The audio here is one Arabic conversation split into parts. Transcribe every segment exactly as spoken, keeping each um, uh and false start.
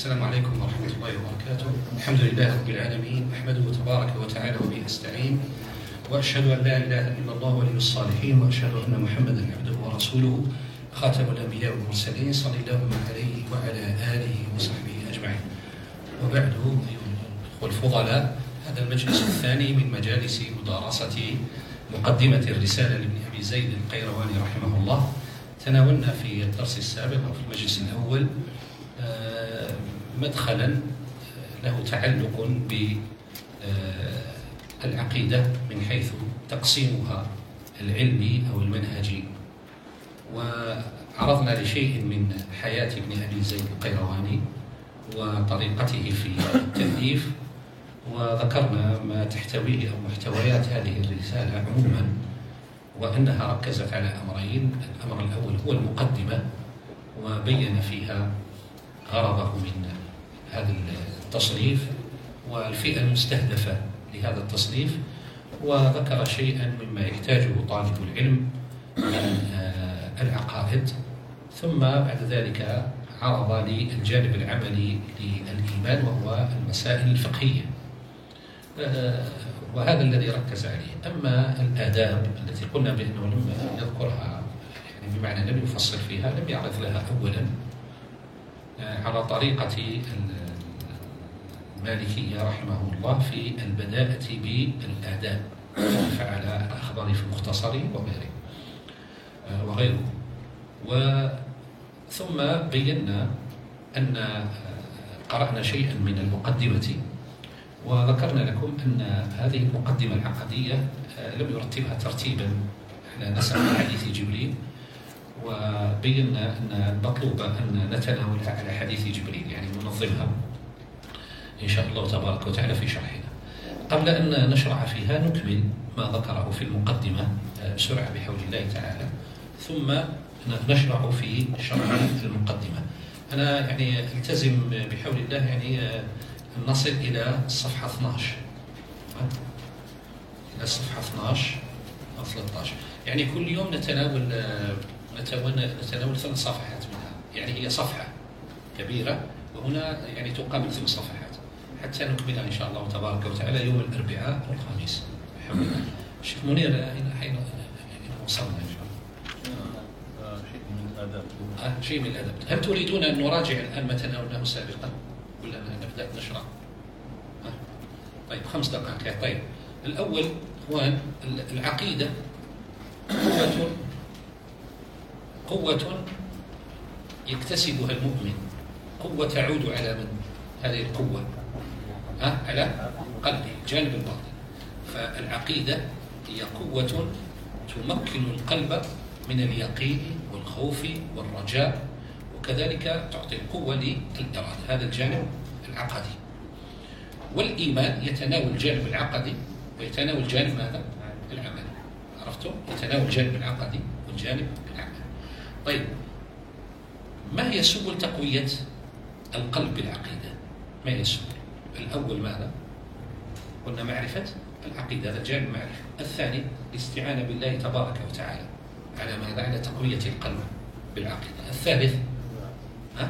السلام عليكم ورحمة الله وبركاته. الحمد لله رب العالمين، أحمده تبارك وتعالى وبه أستعين، وأشهد أن لا إله إلا الله ولي الصالحين، وأشهد أن محمدا عبده ورسوله خاتم الأنبياء والمرسلين، صلى الله عليه وعلى آله وصحبه أجمعين. وبعد، أيها الأخوة الفضلاء، هذا المجلس الثاني من مجالس مدارسة مقدمة الرسالة لابن أبي زيد القيرواني رحمه الله. تناولنا في الدرس السابق أو في المجلس الأول مدخلا له تعلق بالعقيدة من حيث تقسيمها العلمي أو المنهجي، وعرضنا لشيء من حياة ابن أبي زيد القيرواني وطريقته في التأليف، وذكرنا ما تحتويه أو محتويات هذه الرسالة عموما، وأنها ركزت على أمرين. الأمر الأول هو المقدمة، وبين فيها غرضه من هذا التصنيف والفئة المستهدفة لهذا التصنيف، وذكر شيئا مما يحتاجه طالب العلم من العقائد، ثم بعد ذلك عرض للجانب العملي للإيمان وهو المسائل الفقهية، وهذا الذي ركز عليه. أما الآداب التي قلنا بأنه لم يذكرها، يعني بمعنى لم يفصل فيها، لم يعرض لها أولا على طريقة المالكية رحمه الله في البداءة بالآداب، فعل الأخضر في المختصر وغيره وغيره ثم بينا أن قرأنا شيئا من المقدمة، وذكرنا لكم أن هذه المقدمة العقدية لم يرتبها ترتيبا على نسق حديث جبريل، وبينا أن المطلوب أن نتناولها على حديث جبريل، يعني ننظمها إن شاء الله تبارك وتعالى في شرحنا. قبل أن نشرع فيها نكمل ما ذكره في المقدمة بسرعة بحول الله تعالى، ثم نشرع في شرح المقدمة. أنا يعني التزم بحول الله يعني نصل إلى الصفحة اثني عشر، إلى الصفحة اثني عشر أو ثلاثة عشر، يعني كل يوم نتناول نتناول ثلاث صفحات منها، يعني هي صفحة كبيرة وهنا يعني تقابل ثلاث صفحات حتى نكملها إن شاء الله تبارك وتعالى يوم الأربعاء والخميس بحول الله. الشيخ منير إلى حين وصلنا إن شاء الله؟ شيء من الآداب. آه شيء من الآداب. هل تريدون أن نراجع الآن ما تناولناه سابقا ولا نبدأ نشرح؟ آه. طيب خمس دقائق. طيب الأول إخوان، العقيدة قوة قوة يكتسبها المؤمن، قوة تعود على من؟ هذه القوة أه؟ على قلبه، جانب الباطن. فالعقيدة هي قوة تمكن القلب من اليقين والخوف والرجاء، وكذلك تعطي القوة للإرادة، هذا الجانب العقدي. والإيمان يتناول الجانب العقدي ويتناول جانب ماذا؟ العمل. عرفتم؟ يتناول الجانب العقدي والجانب العمل. طيب، ما هي سبل تقوية القلب بالعقيدة؟ ما هي السبل؟ الأول ماذا؟ قلنا معرفة العقيدة، هذا جانب معرفة. الثاني الاستعانة بالله تبارك وتعالى على ماذا؟ على تقوية القلب بالعقيدة. الثالث ها؟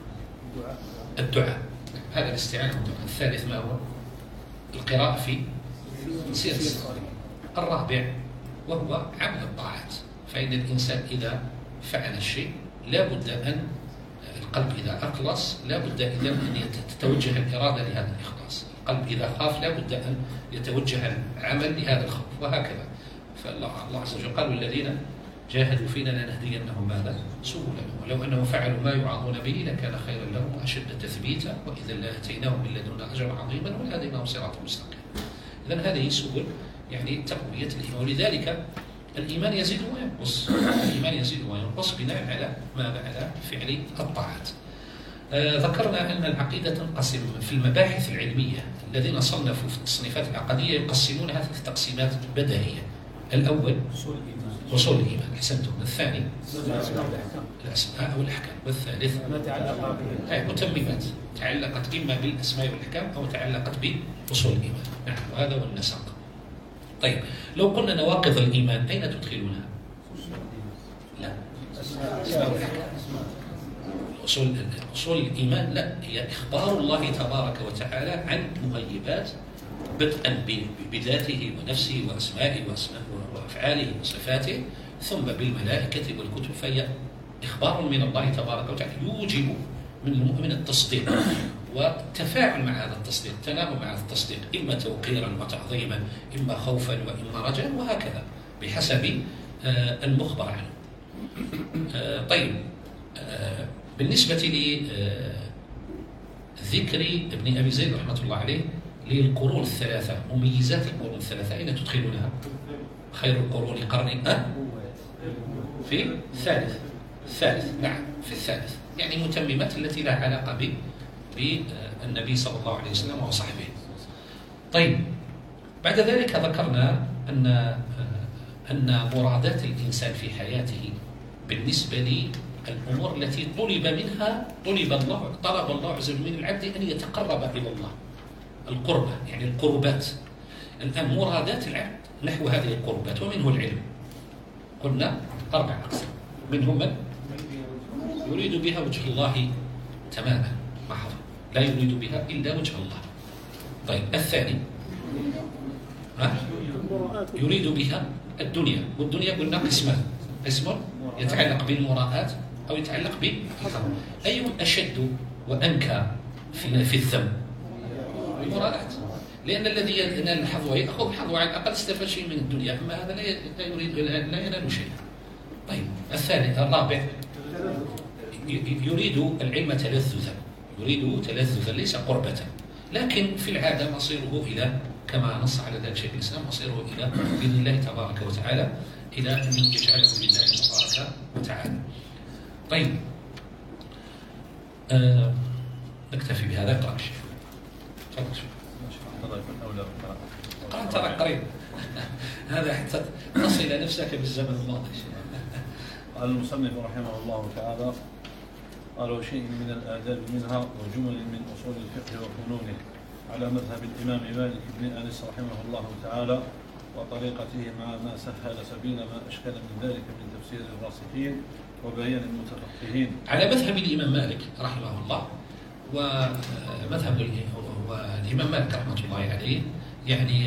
الدعاء، هذا الاستعانة بالدعاء. الثالث ما هو؟ القراءة في سير الصالحين. الرابع وهو عمل الطاعات، فإن الإنسان إذا فعل الشيء لا بد أن القلب إذا أخلص لا بد إذا أن تتوجه الإرادة لهذا الإخلاص، القلب إذا خاف لا بد أن يتوجه العمل لهذا الخوف، وهكذا. فالله عز وجل قال: والذين جاهدوا فينا لنهدينهم ماذا؟ سبلنا، ولو أنهم فعلوا ما يوعظون به لكان خيرا لهم وأشد تثبيتا وإذا لآتيناهم من لدنا أجرا عظيما ولهديناهم صراطا مستقيما. إذن هذه سبل يعني تقوية الإيمان، ولذلك الإيمان يزيد وينقص، الإيمان يزيد وينقص بناء على ماذا؟ على فعل الطاعات. آه ذكرنا أن العقيدة تنقسم في المباحث العلمية، الذين صنفوا في التصنيفات العقدية يقسمونها ثلاث تقسيمات بديهية. الأول أصول الإيمان، أحسنتم. الثاني الأسماء والأحكام، والثالث متممات تعلقت إما بالأسماء والأحكام أو تعلقت بأصول الإيمان. نعم، وهذا هو النسق. طيب، لو قلنا نواقض الإيمان أين تدخلونها؟ لا، أسماء والأحكام. أصول أصول الإيمان لا، هي إخبار الله تبارك وتعالى عن مغيبات بدءا بذاته ونفسه وأسمائه وأفعاله وصفاته، ثم بالملائكة والكتب، فهي إخبار من الله تبارك وتعالى يوجب من المؤمن التصديق والتفاعل مع هذا التصديق، التناغم مع هذا التصديق، إما توقيرا وتعظيما، إما خوفا وإما رجاء، وهكذا بحسب المخبر عنه. طيب، بالنسبة لذكر ابن أبي زيد رحمة الله عليه للقرون الثلاثة، مميزات القرون الثلاثة أين تدخلونها؟ خير القرون قرني أه؟ في الثالث الثالث نعم في الثالث، يعني متممات التي لا علاقة بالنبي صلى الله عليه وسلم وصحبه. طيب، بعد ذلك ذكرنا أن أن مرادات الإنسان في حياته بالنسبة للأمور التي طلب منها طلب الله طلب الله عز وجل من العبد أن يتقرب إلى الله، القربة يعني القربات. الآن مرادات العبد نحو هذه القربات، ومنه العلم. قلنا أربع أقسام، منهم من يريد بها وجه الله تماما محضا، لا يريد بها إلا وجه الله. طيب، الثاني ها؟ يريد بها الدنيا، والدنيا قلنا قسمان، قسم يتعلق بالمراءات أو يتعلق بالحرام. أي أشد وأنكى في في الذم؟ المراءات، لأن الذي ينال الحظوة يأخذ حظوة، على الأقل استفاد شيء من الدنيا، أما هذا لا يريد لا ينال شيء. طيب، الثالث الرابع يريد العلم تلذذا، يريد تلذذا ليس قربة، لكن في العادة مصيره إلى، كما نص على ذلك شيخ الإسلام، مصيره إلى بإذن الله تبارك وتعالى إلى أن يجعله لله تبارك وتعالى. طيب، آه نكتفي بهذا. اقرأ الشيخ. تفضل شيخ. قرأت ترى قريب هذا حتى تصل نفسك بالزمن الماضي. قال المصنف رحمه الله تعالى: قال: وشيء من الآداب منها وجمل من أصول الفقه وفنونه على مذهب الإمام مالك بن أنس رحمه الله تعالى وطريقته، مع ما سهل سبيل ما أشكل من ذلك من تفسير الراسخين وبيان المتفقهين. على مذهب الإمام مالك رحمه الله، ومذهب الإمام مالك رحمه الله عليه يعني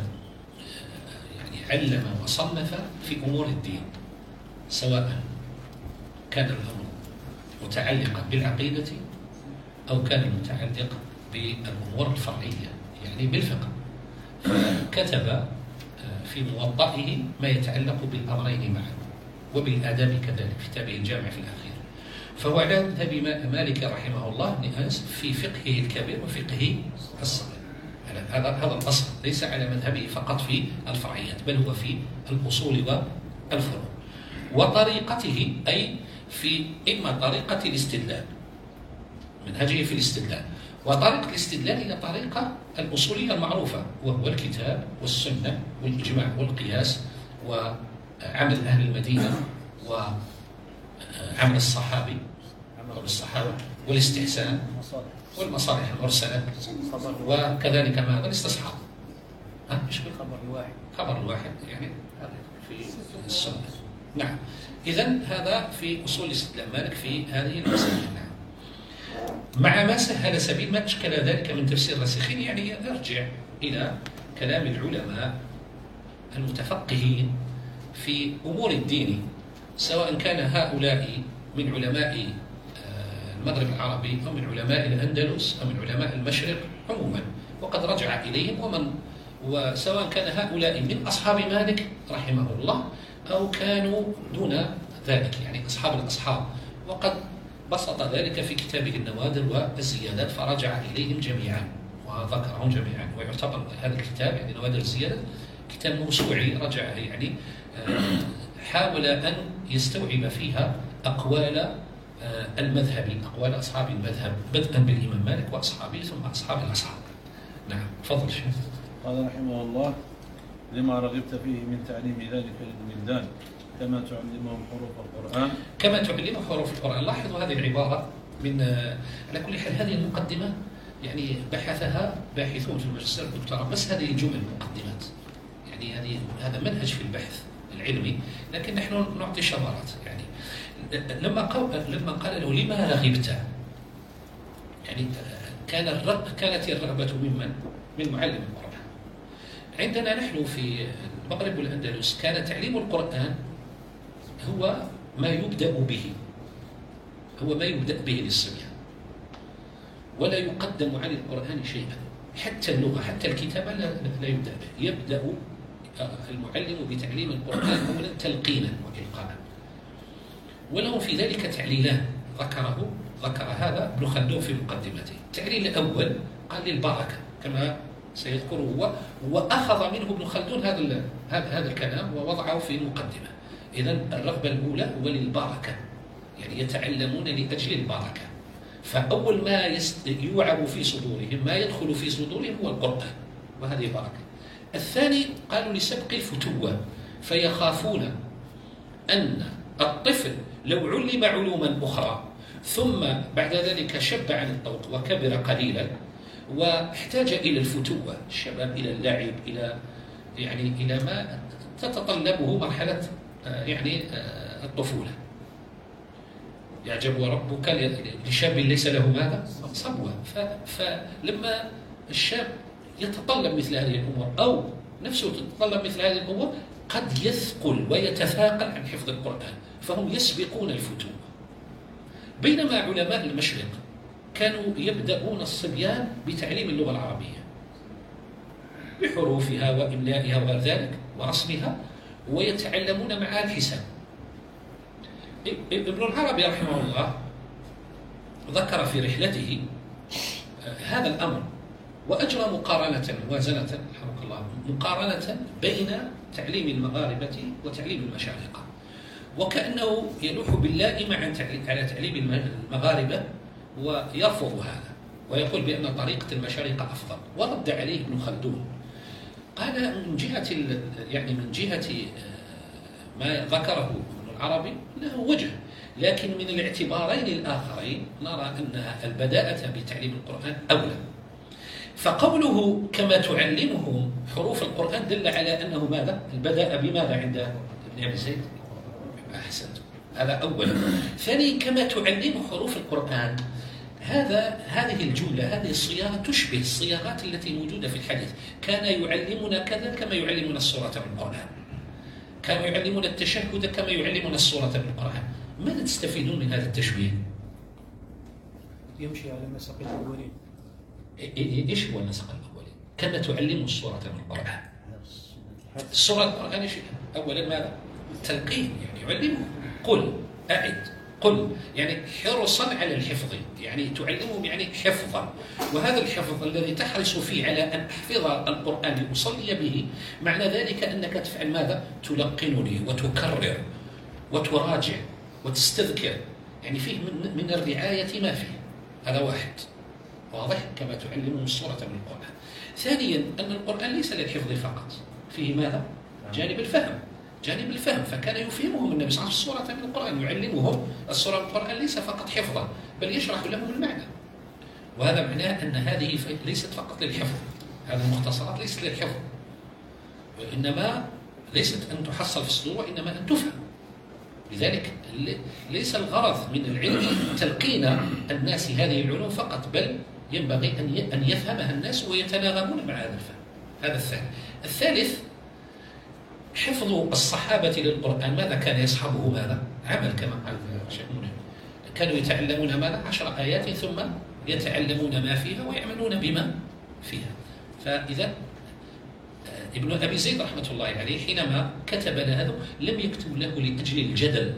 يعني علم وصنف في أمور الدين، سواء كان الأمر متعلقا بالعقيدة أو كان متعلق بالأمور الفرعية يعني بالفقه. فكتب في موطئه ما يتعلق بالأمرين معا وبالآداب كذلك في كتابه الجامع في الأخير. فهو على مذهب مالك رحمه الله بن أنس في فقهه الكبير وفقهه الصغير، هذا هذا الأصل، ليس على مذهبه فقط في الفرعيات، بل هو في الأصول والفروع. وطريقته أي في إما طريقة الاستدلال، منهجه في الاستدلال، وطريقة الاستدلال إلى طريقة الأصولية المعروفة، وهو الكتاب والسنة والإجماع والقياس وعمل أهل المدينة وعمل الصحابي والصحابة والاستحسان والمصالح المرسلة، وكذلك ماذا الاستصحاب. ها ايش خبر الواحد خبر الواحد يعني في السنة. نعم، إذن هذا في أصول الاستدلال مالك في هذه المسألة. نعم، مع ما سهل سبيل ما أشكل ذلك من تفسير الراسخين، يعني يرجع إلى كلام العلماء المتفقهين في أمور الدين، سواء كان هؤلاء من علماء المغرب العربي أو من علماء الأندلس أو من علماء المشرق عموما، وقد رجع إليهم، ومن وسواء كان هؤلاء من أصحاب مالك رحمه الله أو كانوا دون ذلك يعني أصحاب الأصحاب، وقد بسط ذلك في كتابه النوادر والزيادات فرجع إليهم جميعا وذكرهم جميعا. ويعتبر هذا الكتاب يعني نوادر الزيادات كتاب موسوعي، رجع يعني حاول أن يستوعب فيها أقوال المذهب، أقوال أصحاب المذهب، بدءا بالإمام مالك وأصحابه ثم أصحاب الأصحاب. نعم، تفضل شيخ. قال رحمه الله: لما رغبت فيه من تعليم ذلك للولدان كما تعلمهم حروف القرآن كما تعلمهم حروف القرآن. لاحظوا هذه العبارة من على كل حال، هذه المقدمة يعني بحثها باحثون في الماجستير والدكتوراه، بس هذه الجمل مقدمات، يعني هذه هذا منهج في البحث العلمي، لكن نحن نعطي شذرات. يعني لما قال لما قال له لما رغبت، يعني كان الرغبة كانت الرغبة ممن؟ من معلم القرآن. عندنا نحن في المغرب والأندلس كان تعليم القرآن هو ما يبدأ به، هو ما يبدأ به للصبيان، ولا يقدم عن القرآن شيئا، حتى اللغة حتى الكتابة لا, لا يبدأ به. يبدأ المعلم بتعليم القرآن أولا تلقينا وإلقاء، وله في ذلك تعليلان ذكره ذكر هذا ابن خلدون في مقدمته. التعليل الأول قال للبركة كما سيذكره هو، وأخذ منه ابن خلدون هذا هذا الكلام ووضعه في المقدمة. إذن الرغبة الأولى هو للبركة، يعني يتعلمون لأجل البركة، فأول ما يوعب في صدورهم ما يدخل في صدورهم هو القرآن، وهذه بركة. الثاني قالوا لسبق الفتوة، فيخافون أن الطفل لو علم علوما أخرى ثم بعد ذلك شب عن الطوق وكبر قليلا واحتاج إلى الفتوة، الشباب إلى اللعب، إلى يعني إلى ما تتطلبه مرحلة يعني الطفولة. يعجب ربك لشاب ليس له ماذا؟ صبوة. فلما الشاب يتطلب مثل هذه الأمور أو نفسه تتطلب مثل هذه الأمور قد يثقل ويتثاقل عن حفظ القرآن، فهم يسبقون الفتوة. بينما علماء المشرق كانوا يبدأون الصبيان بتعليم اللغة العربية بحروفها وإملائها وغير ذلك ورسمها، ويتعلمون معها الحساب. ابن العربي رحمه الله ذكر في رحلته هذا الأمر، وأجرى مقارنة موازنة رحمه الله مقارنة بين تعليم المغاربة وتعليم المشارقة، وكأنه يلوح باللائم عن على تعليم المغاربة ويرفض هذا ويقول بأن طريقة المشارقة أفضل. ورد عليه ابن خلدون قال من جهة يعني من جهة ما ذكره ابن العربي له وجه، لكن من الاعتبارين الآخرين نرى أن البداءة بتعليم القرآن أولى. فقوله كما تعلمهم حروف القرآن دل على أنه ماذا؟ البداء بماذا عند ابن أبي زيد؟ أحسنت، هذا أولا. ثاني كما تعلم حروف القرآن، هذا هذه الجملة هذه الصياغة تشبه الصياغات التي موجودة في الحديث. كان يعلمنا كذا كما يعلمنا السورة من القرآن، كانوا يعلمون التشهد كما يعلمون السورة من القرآن. ماذا تستفيدون من هذا التشبيه؟ يمشي على مسق الأولين. إيش هو النسق الأولي؟ كما تعلم السورة من القرآن. السورة من القرآن إيش؟ أولا ماذا؟ التلقين، يعني يعلمه قل أعد قل، يعني حرصا على الحفظ، يعني تعلمهم يعني حفظا. وهذا الحفظ الذي تحرص فيه على أن أحفظ القرآن لأصلي به، معنى ذلك أنك تفعل ماذا؟ تلقنني وتكرر وتراجع وتستذكر، يعني فيه من, من الرعاية ما فيه. هذا واحد واضح، كما تعلمهم السورة من القرآن. ثانيا أن القرآن ليس للحفظ فقط، فيه ماذا؟ جانب الفهم، جانب الفهم. فكان يفهمهم النبي صلى الله عليه وسلم السورة من القرآن، يعلمهم السورة من القرآن ليس فقط حفظا بل يشرح لهم المعنى. وهذا معناه أن هذه ليست فقط للحفظ، هذه المختصرات ليست للحفظ، وإنما ليست أن تحصل في الصدور وإنما أن تفهم. لذلك ليس الغرض من العلم تلقين الناس هذه العلوم فقط، بل ينبغي أن يفهمها الناس ويتناغمون مع هذا الفهم. هذا الثاني. الثالث حفظ الصحابة للقرآن. ماذا كان يصحبه؟ ماذا؟ عمل، كما قال الشيخ منى، كانوا يتعلمون ماذا؟ عشر آيات ثم يتعلمون ما فيها ويعملون بما فيها. فإذا ابن أبي زيد رحمة الله عليه حينما كتب هذا لم يكتب له لأجل الجدل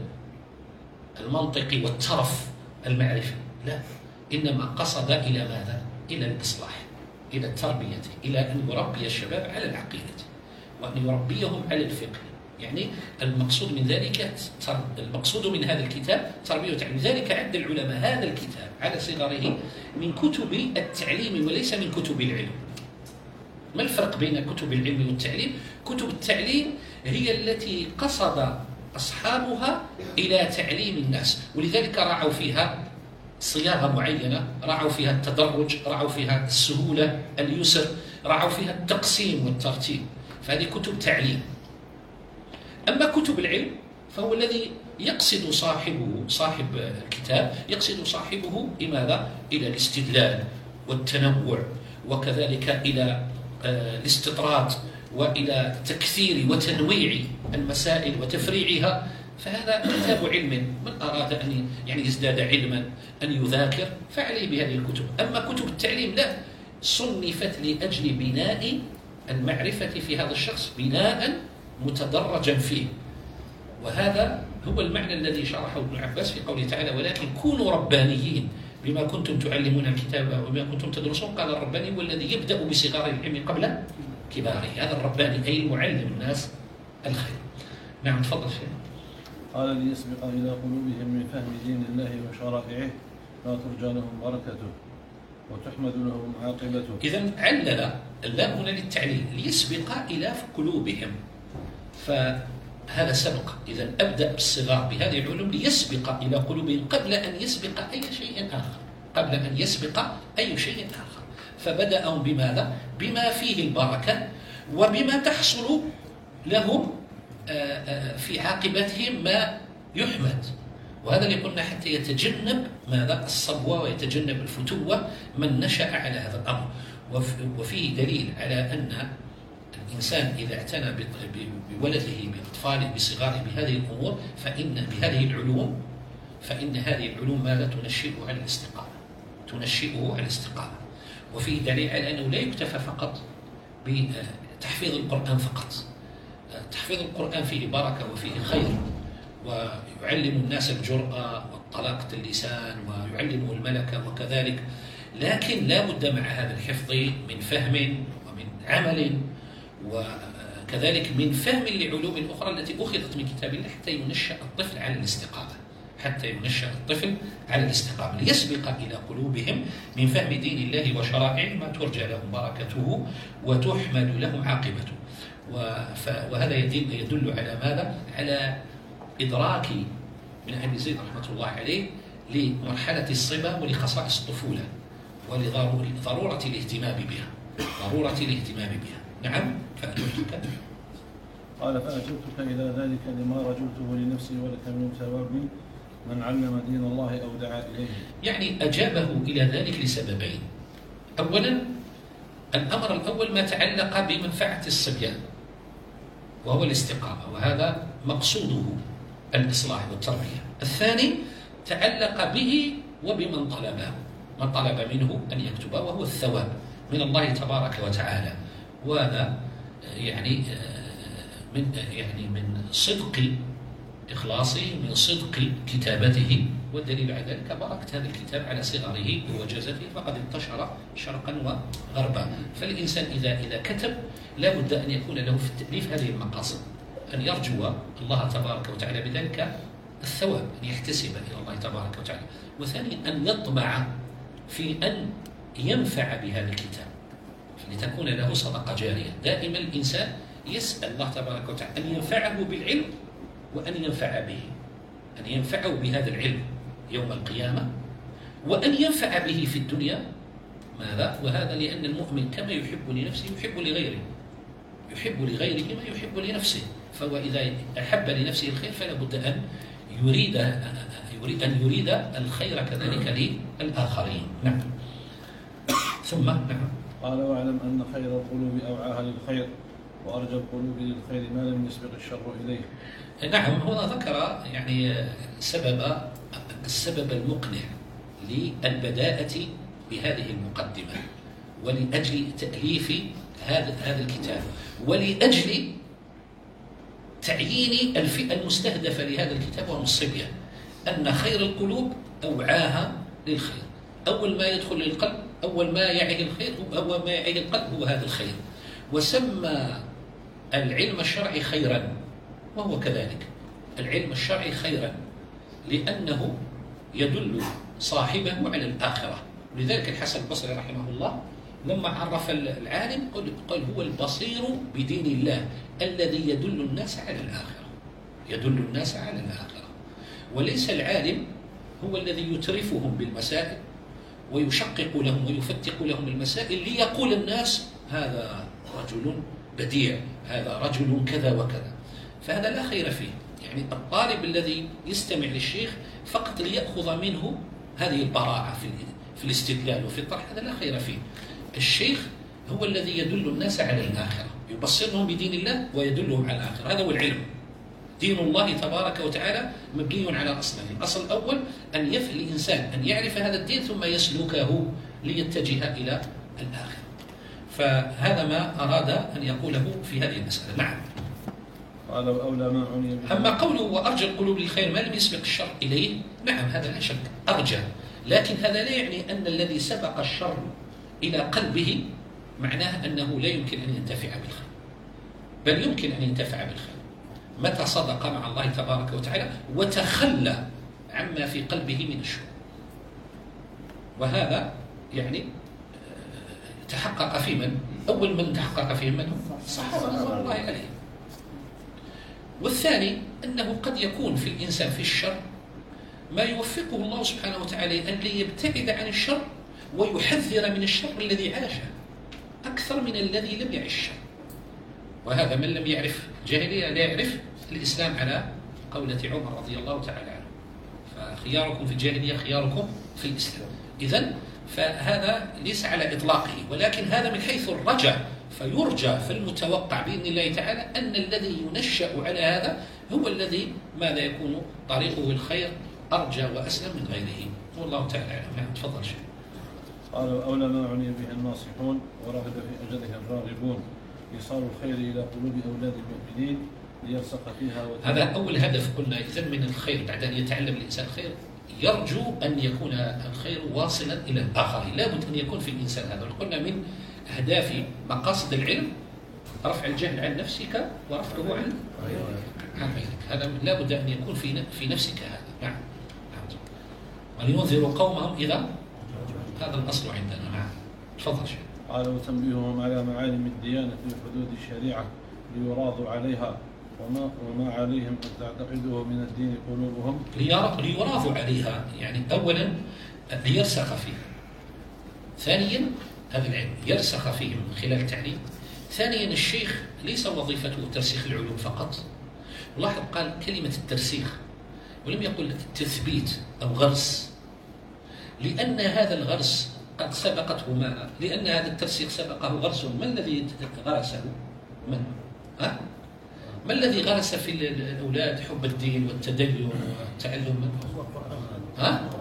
المنطقي والترف المعرفي، لا، إنما قصد إلى ماذا؟ إلى الإصلاح، إلى التربية، إلى أن يربي الشباب على العقيدة وأن يربيهم على الفقه. يعني المقصود من ذلك المقصود من هذا الكتاب تربية وتعليم. لذلك عد العلماء هذا الكتاب على صغره من كتب التعليم وليس من كتب العلم. ما الفرق بين كتب العلم والتعليم؟ كتب التعليم هي التي قصد أصحابها إلى تعليم الناس، ولذلك رعوا فيها صياغة معينة، رعوا فيها التدرج، رعوا فيها السهولة اليسر، رعوا فيها التقسيم والترتيب. فهذه كتب تعليم. أما كتب العلم فهو الذي يقصد صاحبه صاحب الكتاب يقصد صاحبه لماذا؟ إلى الاستدلال والتنوع، وكذلك إلى الاستطراد، وإلى تكثير وتنويع المسائل وتفريعها. فهذا كتاب علم، من أراد أن يعني يزداد علما أن يذاكر فعليه بهذه الكتب. أما كتب التعليم لا، صنفت لأجل بناء المعرفة في هذا الشخص بناء متدرجا فيه. وهذا هو المعنى الذي شرحه ابن عباس في قوله تعالى: ولكن كونوا ربانيين بما كنتم تعلمون الكتاب وبما كنتم تدرسون. قال الرباني هو الذي يبدأ بصغار العلم قبل كباره، هذا الرباني أي المعلم الناس الخير. نعم تفضل شيخ. قال: ليسبق إلى قلوبهم من فهم دين الله وشرائعه لا ترجى لهم بركته وتحمد لهم عاقبته. إذن علل اللام هنا للتعليل، ليسبق إلى قلوبهم، فهذا سبق. إذن أبدأ بالصغار بهذه العلوم ليسبق إلى قلوبهم قبل أن يسبق أي شيء آخر، قبل أن يسبق أي شيء آخر. فبدأهم بماذا؟ بما فيه البركة وبما تحصل لهم في عاقبتهم ما يحمد. وهذا اللي قلنا حتى يتجنب ماذا؟ الصبوة ويتجنب الفتوة من نشأ على هذا الأمر. وفيه دليل على أن الإنسان إذا اعتنى بولده بأطفاله بصغاره بهذه الأمور فإن بهذه العلوم فإن هذه العلوم ماذا؟ تنشئه على الاستقامة تنشئه على الاستقامة. وفيه دليل على أنه لا يكتفى فقط بتحفيظ القرآن فقط. تحفيظ القرآن فيه بركة وفيه خير، ويعلم الناس الجرأة وطلاقة اللسان ويعلم الملكة وكذلك، لكن لا بد مع هذا الحفظ من فهم ومن عمل، وكذلك من فهم لعلوم الأخرى التي أخذت من كتاب الله حتى ينشأ الطفل على الاستقامة حتى ينشأ الطفل على الاستقامة ليسبق إلى قلوبهم من فهم دين الله وشرائعه ما ترجى لهم بركته وتحمد لهم عاقبته. وهذا يدل على ماذا؟ على إدراك من أبي زيد رحمة الله عليه لمرحلة الصبا ولخصائص الطفولة ولضرورة الاهتمام بها ضرورة الاهتمام بها. نعم. فأجبتك قال: فأجبتك إلى ذلك لما رجوته لنفسي ولك من ثواب من علم دين الله أو دعا إليه. يعني أجابه إلى ذلك لسببين. أولا، الأمر الأول ما تعلق بمنفعة الصبيان وهو الاستقامة، وهذا مقصوده الإصلاح والتربية. الثاني تعلق به وبمن طلبه من طلب منه أن يكتب، وهو الثواب من الله تبارك وتعالى. وهذا يعني من يعني من صدق إخلاصه، من صدق كتابته، والدليل على ذلك بركة هذا الكتاب على صغره ووجازته فقد انتشر شرقا وغربا. فالإنسان إذا إذا كتب لا بد أن يكون له في التأليف هذه المقاصد، أن يرجو الله تبارك وتعالى بذلك الثواب، أن يحتسب إلى الله تبارك وتعالى. وثانيا أن يطمع في أن ينفع بهذا الكتاب لتكون له صدقة جارية. دائما الإنسان يسأل الله تبارك وتعالى أن ينفعه بالعلم وأن ينفع به، أن ينفعه بهذا العلم يوم القيامة، وأن ينفع به في الدنيا. ماذا؟ وهذا لأن المؤمن كما يحب لنفسه يحب لغيره، يحب لغيره ما يحب لنفسه. فهو إذا أحب لنفسه الخير فلا بد أن يريد أن يريد الخير كذلك للآخرين. نعم. ثم نعم. قال: واعلم أن خير القلوب أوعاها للخير وأرجى القلوب للخير ما لم يسبق الشر إليه. نعم. هنا ذكر يعني سبب السبب المقنع للبداءة بهذه المقدمة، ولأجل تأليف هذا هذا الكتاب، ولأجل تعيين الفئة المستهدفة لهذا الكتاب وهم الصبيان، أن خير القلوب أوعاها للخير. أول ما يدخل للقلب، أول ما يعي الخير، أول ما يعي القلب هو هذا الخير. وسمى العلم الشرعي خيرا، وهو كذلك العلم الشرعي خيرا لأنه يدل صاحبه على الآخرة. لذلك الحسن البصري رحمه الله لما عرف العالم قال: هو البصير بدين الله الذي يدل الناس على الآخرة يدل الناس على الآخرة وليس العالم هو الذي يترفهم بالمسائل ويشقق لهم ويفتق لهم المسائل ليقول الناس هذا رجل بديع، هذا رجل كذا وكذا، فهذا لا خير فيه. يعني الطالب الذي يستمع للشيخ فقط ليأخذ منه هذه البراعة في في الاستدلال وفي الطرح، هذا لا خير فيه. الشيخ هو الذي يدل الناس على الآخرة، يبصرهم بدين الله ويدلهم على الآخرة، هذا هو العلم. دين الله تبارك وتعالى مبني على أصلين، الأصل الأول أن يفهم الإنسان أن يعرف هذا الدين ثم يسلكه ليتجه إلى الآخرة. فهذا ما أراد أن يقوله في هذه المسألة. نعم. أولى ما عني به. أما قوله وأرجى القلوب للخير ما لم يسبق الشر إليه، نعم هذا لا شك أرجى، لكن هذا لا يعني أن الذي سبق الشر إلى قلبه معناه أنه لا يمكن أن ينتفع بالخير، بل يمكن أن ينتفع بالخير متى صدق مع الله تبارك وتعالى وتخلى عما في قلبه من الشر. وهذا يعني تحقق في من؟ أول من تحقق فيه من هم؟ الصحابة رضوان الله عليهم. والثاني أنه قد يكون في الإنسان في الشر ما يوفقه الله سبحانه وتعالى أن يبتعد عن الشر ويحذر من الشر الذي عاشه أكثر من الذي لم يعش الشر. وهذا من لم يعرف الجاهلية لا يعرف الإسلام على قولة عمر رضي الله تعالى عنه، فخياركم في الجاهلية خياركم في الإسلام. إذن فهذا ليس على إطلاقه، ولكن هذا من حيث الرجع، فيرجى في المتوقع بإذن الله تعالى أن الذي ينشأ على هذا هو الذي ماذا يكون طريقه الخير أرجى وأسلم من غيره، والله تعالى أعلم. نعم تفضل شيخ. قال أولى ما عني به الناصحون ورغب في أجله الراغبون إيصال الخير إلى قلوب أولاد المؤمنين ليرسخ فيها وتعالى. هذا أول هدف قلنا إذن من الخير، بعد أن يتعلم الإنسان الخير يرجو أن يكون الخير واصلا إلى الآخرين، لابد أن يكون في الإنسان هذا. قلنا من أهداف مقاصد العلم رفع الجهل عن نفسك ورفعه عن عن غيرك، هذا لابد أن يكون في في نفسك هذا. نعم. ولينذروا قومهم إذا، هذا الأصل عندنا. نعم تفضل شيخ. قال وتنبيههم على معالم الديانة في حدود الشريعة ليراضوا عليها وما وما عليهم أن تعتقده من الدين قلوبهم ليراضوا عليها، يعني أولا ليرسخ فيها، ثانيا هذا العلم يرسخ فيه من خلال التعليم، ثانيا الشيخ ليس وظيفته ترسيخ العلوم فقط. لاحظ قال كلمة الترسيخ ولم يقل التثبيت أو غرس، لأن هذا الغرس قد سبقته ما لأن هذا الترسيخ سبقه غرس. ما الذي غرسه؟ من؟ ها؟ ما الذي غرس في الأولاد حب الدين والتدين والتعلم؟ من؟ ها؟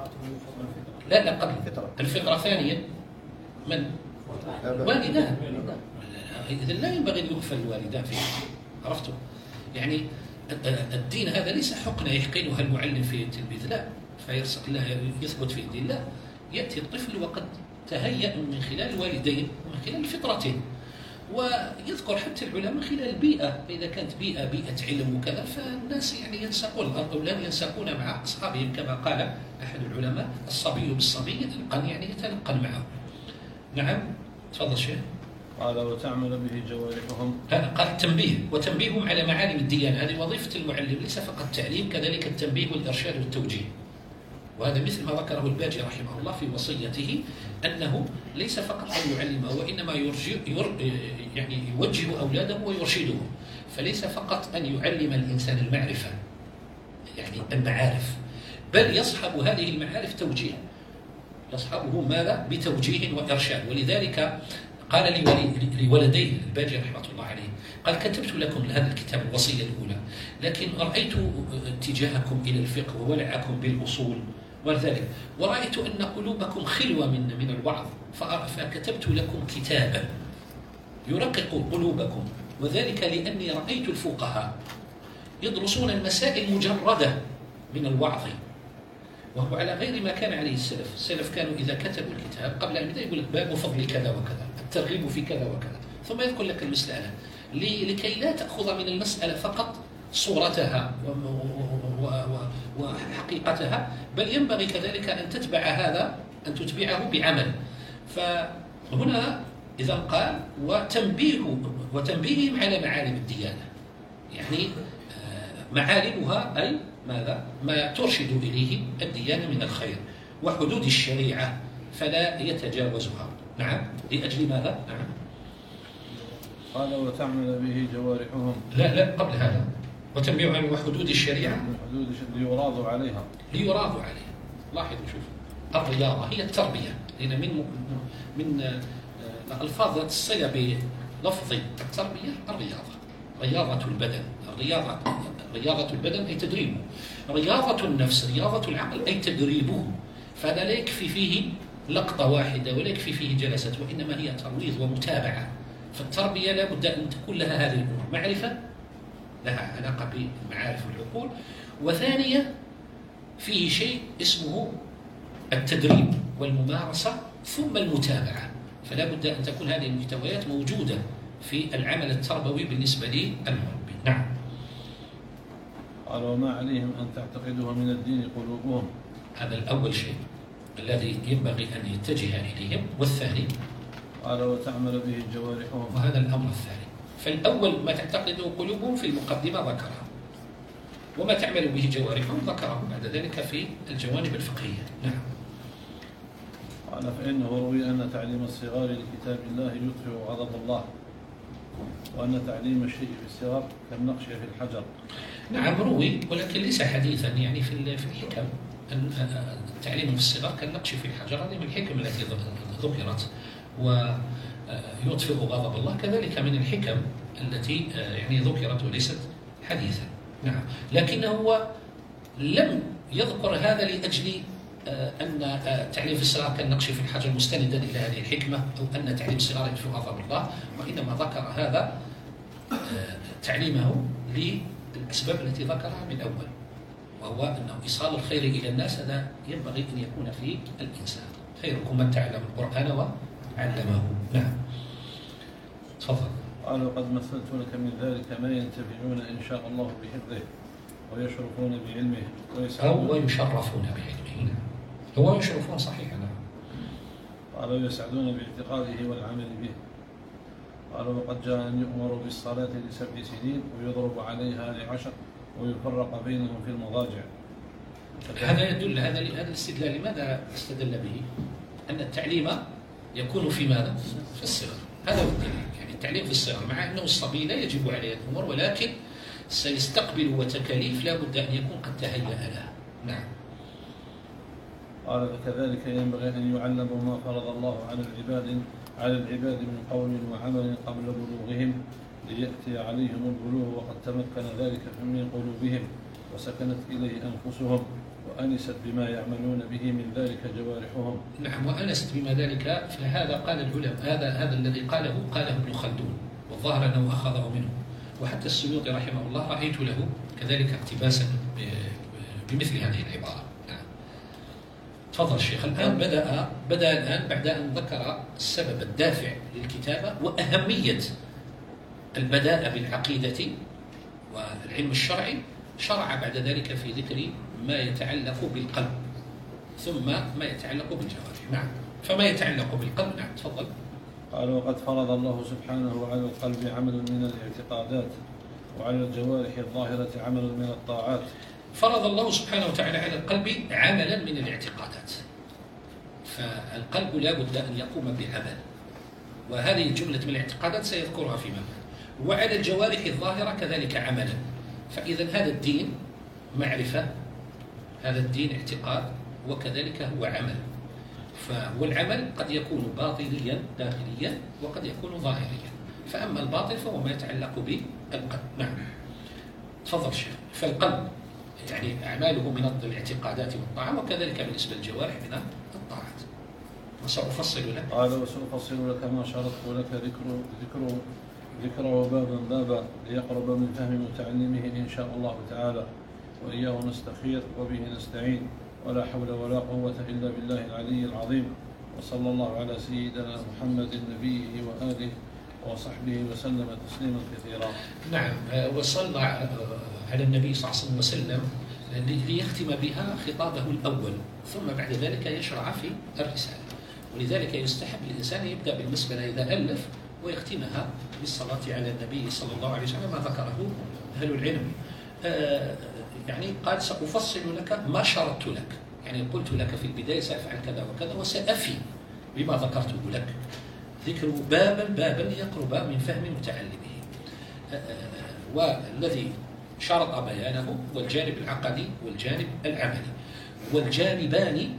لا لا قبل الفطرة. ثانيا من؟ والدان. إذا لا ينبغي أن يغفل الوالدان فيه، عرفتم؟ يعني الدين هذا ليس حقنة يحقنها المعلم في التلميذ، لا، فيرسخ الله يثبت في الدين، لا، يأتي الطفل وقد تهيأ من خلال الوالدين ومن خلال فطرته. ويذكر حتى العلماء من خلال البيئة، فإذا كانت بيئة بيئة علم وكذا فالناس يعني ينسقون، الأولاد ينسقون مع أصحابهم كما قال أحد العلماء الصبي بالصبي يتلقن، يعني يتلقن معه. نعم تفضل شيخ. قال وتعمل به جوارحهم. قال التنبيه وتنبيههم على معالم الديانة، هذه وظيفة المعلم، ليس فقط التعليم، كذلك التنبيه والإرشاد والتوجيه. وهذا مثل ما ذكره الباجي رحمه الله في وصيته، أنه ليس فقط أن يعلمه وإنما يرجع يعني يوجه أولاده ويرشدهم. فليس فقط أن يعلم الإنسان المعرفة يعني المعارف، بل يصحب هذه المعارف توجيه، يصحبه ماذا؟ بتوجيه وإرشاد. ولذلك قال لولديه الباجي رحمة الله عليه، قال كتبت لكم هذا الكتاب الوصية الأولى، لكن رأيت اتجاهكم إلى الفقه وولعكم بالأصول وذلك، ورأيت أن قلوبكم خلوة من من الوعظ، فكتبت لكم كتابا يرقق قلوبكم، وذلك لأني رأيت الفقهاء يدرسون المسائل مجردة من الوعظ، وهو على غير ما كان عليه السلف. السلف كانوا إذا كتبوا الكتاب قبل أن يبدأ يقول لك باب فضل كذا وكذا، الترغيب في كذا وكذا، ثم يذكر لك المسألة لكي لا تأخذ من المسألة فقط صورتها وحقيقتها، بل ينبغي كذلك أن تتبع هذا، أن تتبعه بعمل. فهنا إذا قال وتنبيه وتنبيههم على معالم الديانة، يعني معالمها أي ماذا؟ ما ترشد إليه الديانة من الخير، وحدود الشريعة فلا يتجاوزها. نعم لأجل ماذا؟ نعم قال وتعمل به جوارحهم. لا لا قبل هذا وتنبيههم وحدود الشريعة حدود ليراضوا عليها ليراضوا عليها. لاحظوا شوفوا، الرياضة هي التربية، لأن من من الألفاظ الصلة بلفظ التربية الرياضة، رياضة البدن، الرياضة رياضة البدن أي تدريبه، رياضة النفس رياضة العقل أي تدريبه. فلا لا يكفي فيه لقطة واحدة ولا يكفي فيه جلسة، وإنما هي ترويض ومتابعة. فالتربية لا بد أن تكون لها هذه الأمور، معرفة لها علاقة بمعارف العقول، وثانية فيه شيء اسمه التدريب والممارسة ثم المتابعة. فلا بد أن تكون هذه المحتويات موجودة في العمل التربوي بالنسبة للمربي. نعم. قال وما عليهم أن تعتقدها من الدين قلوبهم. هذا الأول شيء الذي ينبغي أن يتجه إليهم. والثاني قال وتعمل به جوارحهم، وهذا الأمر الثاني. فالأول ما تعتقده قلوبهم في المقدمة ذكرها، وما تعمل به جوارحهم ذكره بعد ذلك في الجوانب الفقهية. نعم. قال فإنه روي أن تعليم الصغار لكتاب الله يطفئ غضب الله، وأن تعليم الشيء في الصغر كالنقش في الحجر. نعم روي، ولكن ليس حديثا، يعني في في الحكم التعليم في الصغر كالنقش في الحجر، هذه من الحكم التي ذكرت. ويطفئ غضب الله كذلك من الحكم التي يعني ذكرت وليست حديثا. نعم. لكنه هو لم يذكر هذا لأجل أن تعليم في الصغار كالنقش في الحجر مستندا إلى هذه الحكمة، أو أن تعليم الصغار يطفئ غضب الله، وإنما ذكر هذا تعليمه للأسباب التي ذكرها من أول، وهو أنه إيصال الخير إلى الناس هذا ينبغي أن يكون في الإنسان. خيركم من تعلم القرآن وعلمه. نعم. تفضل. قال وقد مثلت لك من ذلك ما ينتفعون إن شاء الله بحفظه ويشرفون بعلمه أو ويشرفون بعلمه. هو يشرفون صحيح. نعم. قال ويسعدون باعتقاده والعمل به. قال وقد جاء أن يؤمر بالصلاة لسبع سنين ويضرب عليها لعشر ويفرق بينهم في المضاجع. هذا يدل هذا هذا الاستدلال لماذا استدل به؟ أن التعليم يكون في ماذا؟ في الصغر. هذا هو الدليل، يعني التعليم في الصغر، مع أنه الصبي لا يجب عليه الأمور، ولكن سيستقبل وتكاليف لا بد أن يكون قد تهيأ لها. نعم. قال فكذلك ينبغي أن يعلموا ما فرض الله على العباد على العباد من قول وعمل قبل بلوغهم، ليأتي عليهم البلوغ وقد تمكن ذلك من قلوبهم وسكنت إليه أنفسهم وأنست بما يعملون به من ذلك جوارحهم. نعم. وأنست بما ذلك، فهذا قال العلماء، هذا هذا الذي قاله قاله ابن خلدون، والظاهر أنه أخذه منه، وحتى السيوطي رحمه الله رأيت له كذلك اقتباسا بمثل هذه العبارة. نعم. تفضل الشيخ. الآن بدأ بدأ الآن بعد أن ذكر السبب الدافع للكتابة وأهمية البداء بالعقيدة والعلم الشرعي، شرع بعد ذلك في ذكر ما يتعلق بالقلب ثم ما يتعلق بالجوارح. نعم. فما يتعلق بالقلب. نعم. تفضل. قال وقد فرض الله سبحانه على القلب عمل من الاعتقادات وعلى الجوارح الظاهرة عمل من الطاعات. فرض الله سبحانه وتعالى على القلب عملا من الاعتقادات، فالقلب لا بد أن يقوم بعمل، وهذه الجملة من الاعتقادات سيذكرها فيما بعد. وعلى الجوارح الظاهرة كذلك عملا. فإذا هذا الدين معرفة، هذا الدين اعتقاد، وكذلك هو عمل. والعمل قد يكون باطنيا داخليا وقد يكون ظاهريا. فأما الباطن فهو ما يتعلق بالقلب. نعم. تفضل شيخ. فالقلب يعني أعماله من الاعتقادات والطاعة، وكذلك بالنسبة للجوارح من الطاعات. وسأفصل لك. قال وسأفصل لك ما شرطت لك ذكر ذكر ذكره بابا بابا ليقرب من فهم متعلمه إن شاء الله تعالى، وإياه نستخير وبه نستعين، ولا حول ولا قوة إلا بالله العلي العظيم. وصلى الله على سيدنا محمد نبيه وآله وصحبه وسلم تسليما كثيرا. نعم. وصلى على النبي صلى الله عليه وسلم ليختم بها خطابه الأول، ثم بعد ذلك يشرع في الرسالة. ولذلك يستحب للإنسان يبدأ بالمسألة إذا ألف ويختمها بالصلاة على النبي صلى الله عليه وسلم، ما ذكره أهل العلم. آه يعني قال سأفصل لك ما شرطت لك، يعني قلت لك في البداية سأفعل كذا وكذا وسأفي بما ذكرته لك، ذكر بابا بابا ليقرب من فهم متعلمه. آه والذي شرط بيانه والجانب العقدي والجانب العملي، والجانبان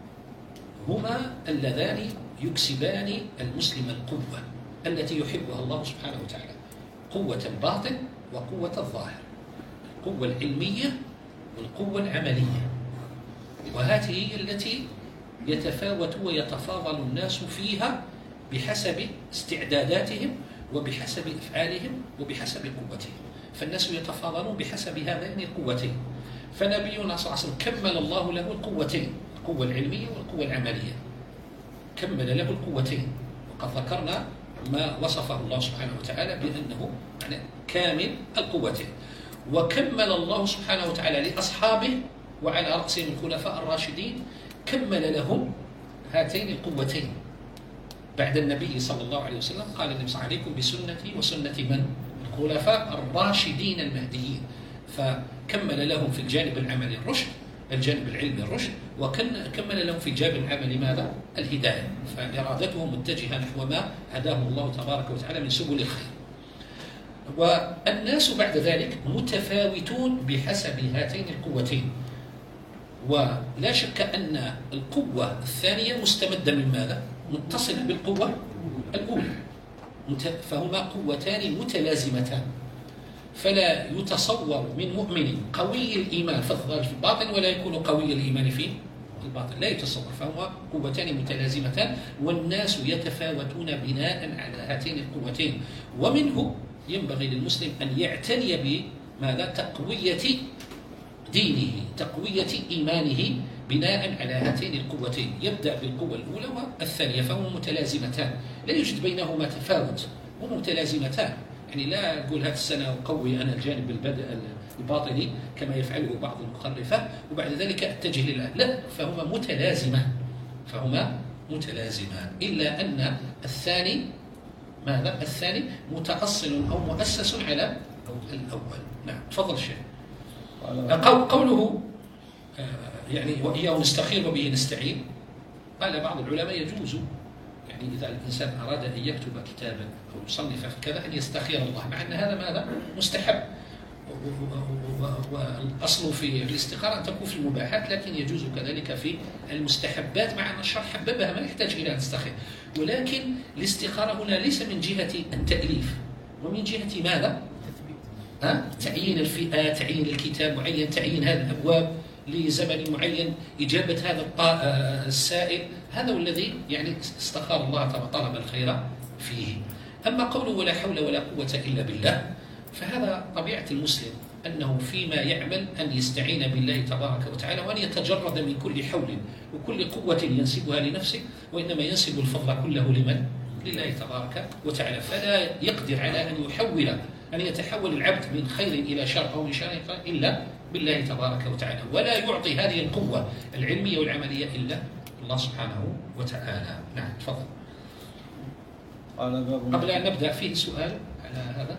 هما اللذان يكسبان المسلم القوة التي يحبها الله سبحانه وتعالى، قوة الباطن وقوة الظاهر، القوة العلمية والقوة العملية، وهذه هي التي يتفاوت ويتفاضل الناس فيها بحسب استعداداتهم وبحسب أفعالهم وبحسب قوتهم، فالناس يتفاضلون بحسب هذين القوتين. فنبينا صلى الله عليه وسلم كمل الله له القوتين، القوة العلمية والقوة العملية، كمل له القوتين، وقد ذكرنا ما وصفه الله سبحانه وتعالى بأنه يعني كامل القوتين. وكمل الله سبحانه وتعالى لأصحابه وعلى رأسهم الخلفاء الراشدين، كمل لهم هاتين القوتين بعد النبي صلى الله عليه وسلم. قال النبي صلى الله عليه وسلم: عليكم بسنتي وسنة من؟ الخلفاء الراشدين المهديين. فكمل لهم في الجانب العملي الرشد، الجانب العلمي الرشد، وكمل لهم في الجانب العملي ماذا؟ الهداية، فإرادتهم متجهة نحو ما هداهم الله تبارك وتعالى من سبل الخير. والناس بعد ذلك متفاوتون بحسب هاتين القوتين، ولا شك أن القوة الثانية مستمدة من ماذا؟ متصلة بالقوة الأولى، فهما قوتان متلازمتان، فلا يتصور من مؤمن قوي الإيمان في الباطن ولا يكون قوي الإيمان في الباطن، لا يتصور، فهما قوتان متلازمتان، والناس يتفاوتون بناء على هاتين القوتين. ومنه ينبغي للمسلم أن يعتني بماذا؟ تقوية دينه، تقوية إيمانه بناء على هاتين القوتين، يبدأ بالقوة الأولى والثانية، فهما متلازمتان، لا يوجد بينهما تفاوت، هما متلازمتان. يعني لا أقول هذه السنة أقوي أنا الجانب الباطني كما يفعله بعض المخرفة وبعد ذلك أتجه لله، لا، فهما متلازمان، فهما متلازمان، إلا أن الثاني ماذا؟ الثاني متأصل أو مؤسس على الأول. نعم، تفضل شيخ. قوله يعني وإياه نستخير وبه نستعين، قال بعض العلماء يجوز يعني إذا الإنسان أراد أن يكتب كتابا أو يصنف في كذا أن يستخير الله، مع أن هذا ماذا؟ مستحب، والأصل في الاستخارة أن تكون في المباحات، لكن يجوز كذلك في المستحبات، مع أن الشرع حببها ما يحتاج إلى أن تستخير. ولكن الاستخارة هنا ليس من جهة التأليف، ومن جهة ماذا؟ أه؟ تعيين الفئة، تعيين الكتاب معين، تعيين هذه الأبواب لزمن معين، إجابة هذا السائل، هذا هو الذي يعني استخار الله طلب الخير فيه. أما قوله ولا حول ولا قوة إلا بالله، فهذا طبيعة المسلم أنه فيما يعمل أن يستعين بالله تبارك وتعالى، وأن يتجرد من كل حول وكل قوة ينسبها لنفسه، وإنما ينسب الفضل كله لمن؟ لله تبارك وتعالى. فلا يقدر على أن يحول أن يتحول العبد من خير إلى شر أو من شر إلا بالله تبارك وتعالى، ولا يعطي هذه القوة العلمية والعملية إلا الله سبحانه وتعالى. نعم، تفضل. قبل أن نبدأ فيه سؤال على هذا،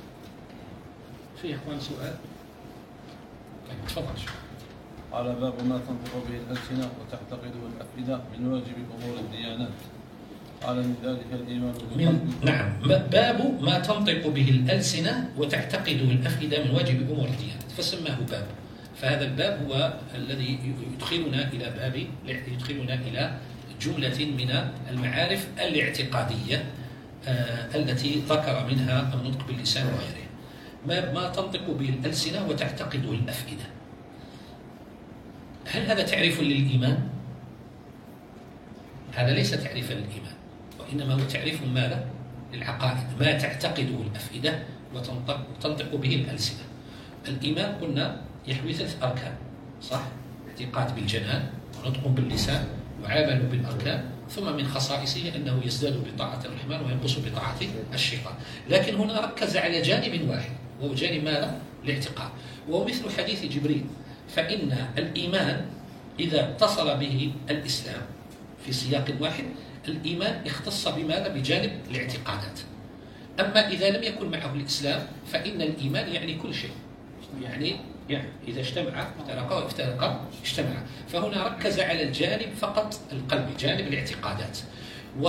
في إخوان سؤال؟ طيب تفضل. على باب ما تنطق به الألسنة وتعتقده الأفئدة من واجب أمور الديانات، قال من ذلك الإيمان من نعم باب ما تنطق به الألسنة وتعتقده الأفئدة من واجب أمور الديانات، فسماه باب. فهذا الباب هو الذي يدخلنا إلى باب يدخلنا إلى جملة من المعارف الاعتقادية آه التي ذكر منها النطق باللسان وغيره. ما ما تنطق به الألسنة وتعتقده الأفئدة، هل هذا تعريف للإيمان؟ هذا ليس تعريفا للإيمان، وإنما هو تعريف ماذا؟ للعقائد، ما تعتقده الأفئدة وتنطق به الألسنة. الإيمان قلنا يحوي ثلاث أركان، صح؟ اعتقاد بالجنان، ونطق باللسان، وعمل بالأركان، ثم من خصائصه أنه يزداد بطاعة الرحمن وينقص بطاعة الشيطان. لكن هنا ركز على جانب واحد، وهو جانب ماذا؟ الاعتقاد، وهو مثل حديث جبريل، فإن الإيمان إذا اتصل به الإسلام في سياق واحد، الإيمان اختص بماذا؟ بجانب الاعتقادات. أما إذا لم يكن معه الإسلام فإن الإيمان يعني كل شيء، يعني يعني إذا اجتمع افترقا وافترقا اجتمع. فهنا ركز على الجانب فقط القلبي، جانب الاعتقادات،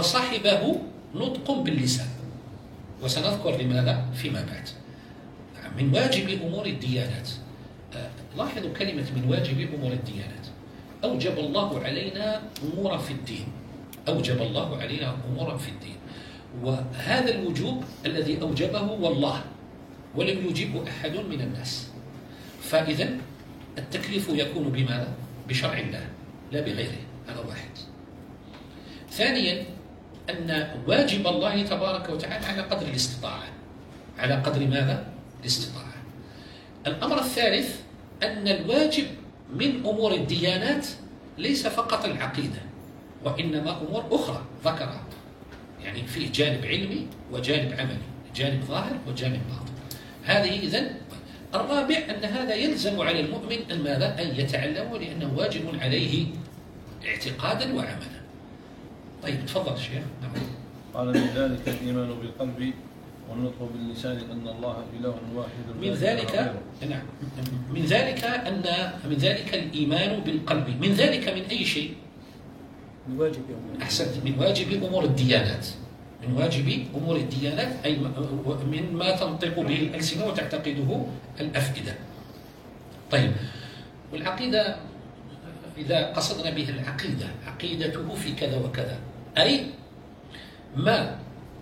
وصاحبه نطق باللسان، وسنذكر لماذا فيما بعد. من واجب أمور الديانات. لاحظوا كلمة من واجب أمور الديانات. أوجب الله علينا أمورا في الدين، أوجب الله علينا أمورا في الدين، وهذا الوجوب الذي أوجبه هو الله، ولم يجبه أحد من الناس. فإذا التكليف يكون بماذا؟ بشرع الله لا بغيره. هذا واحد. ثانيا أن واجب الله تبارك وتعالى على قدر الاستطاعة، على قدر ماذا؟ الاستطاعة. الأمر الثالث أن الواجب من أمور الديانات ليس فقط العقيدة، وإنما أمور أخرى ذكرها، يعني فيه جانب علمي وجانب عملي، جانب ظاهر وجانب باطن. هذه إذن. الرابع أن هذا يلزم على المؤمن أن ماذا؟ أن يتعلمه، لأنه واجب عليه اعتقادا وعملا. طيب تفضل شيخ. نعم. قال من ذلك الإيمان بالقلب والنطق باللسان أن الله إله واحد. من ذلك نعم من ذلك أن من ذلك الإيمان بالقلب. من ذلك من أي شيء؟ من واجب أمور. أحسنت. من واجب أمور الديانات. من واجب أمور الديانات أي مما تنطق به الألسنة وتعتقده الأفئدة. طيب، والعقيدة إذا قصدنا بها العقيدة، عقيدته في كذا وكذا، أي ما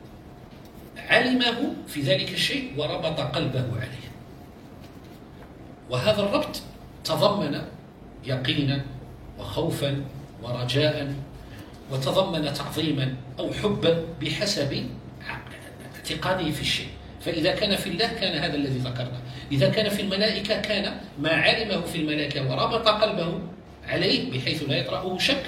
علمه في ذلك الشيء وربط قلبه عليه. وهذا الربط تضمن يقينا وخوفا ورجاء، وتضمن تعظيما أو حبا بحسب اعتقاده في الشيء. فإذا كان في الله كان هذا الذي ذكرنا، إذا كان في الملائكة كان ما علمه في الملائكة وربط قلبه عليه بحيث لا يطرأه شك،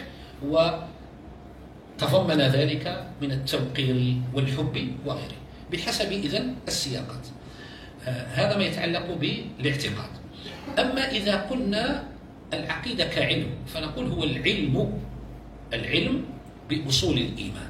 وتضمن ذلك من التوقير والحب وغيره بحسب إذن السياقات. آه هذا ما يتعلق بالاعتقاد. أما إذا قلنا العقيدة كعلم فنقول هو العلم العلم بأصول الإيمان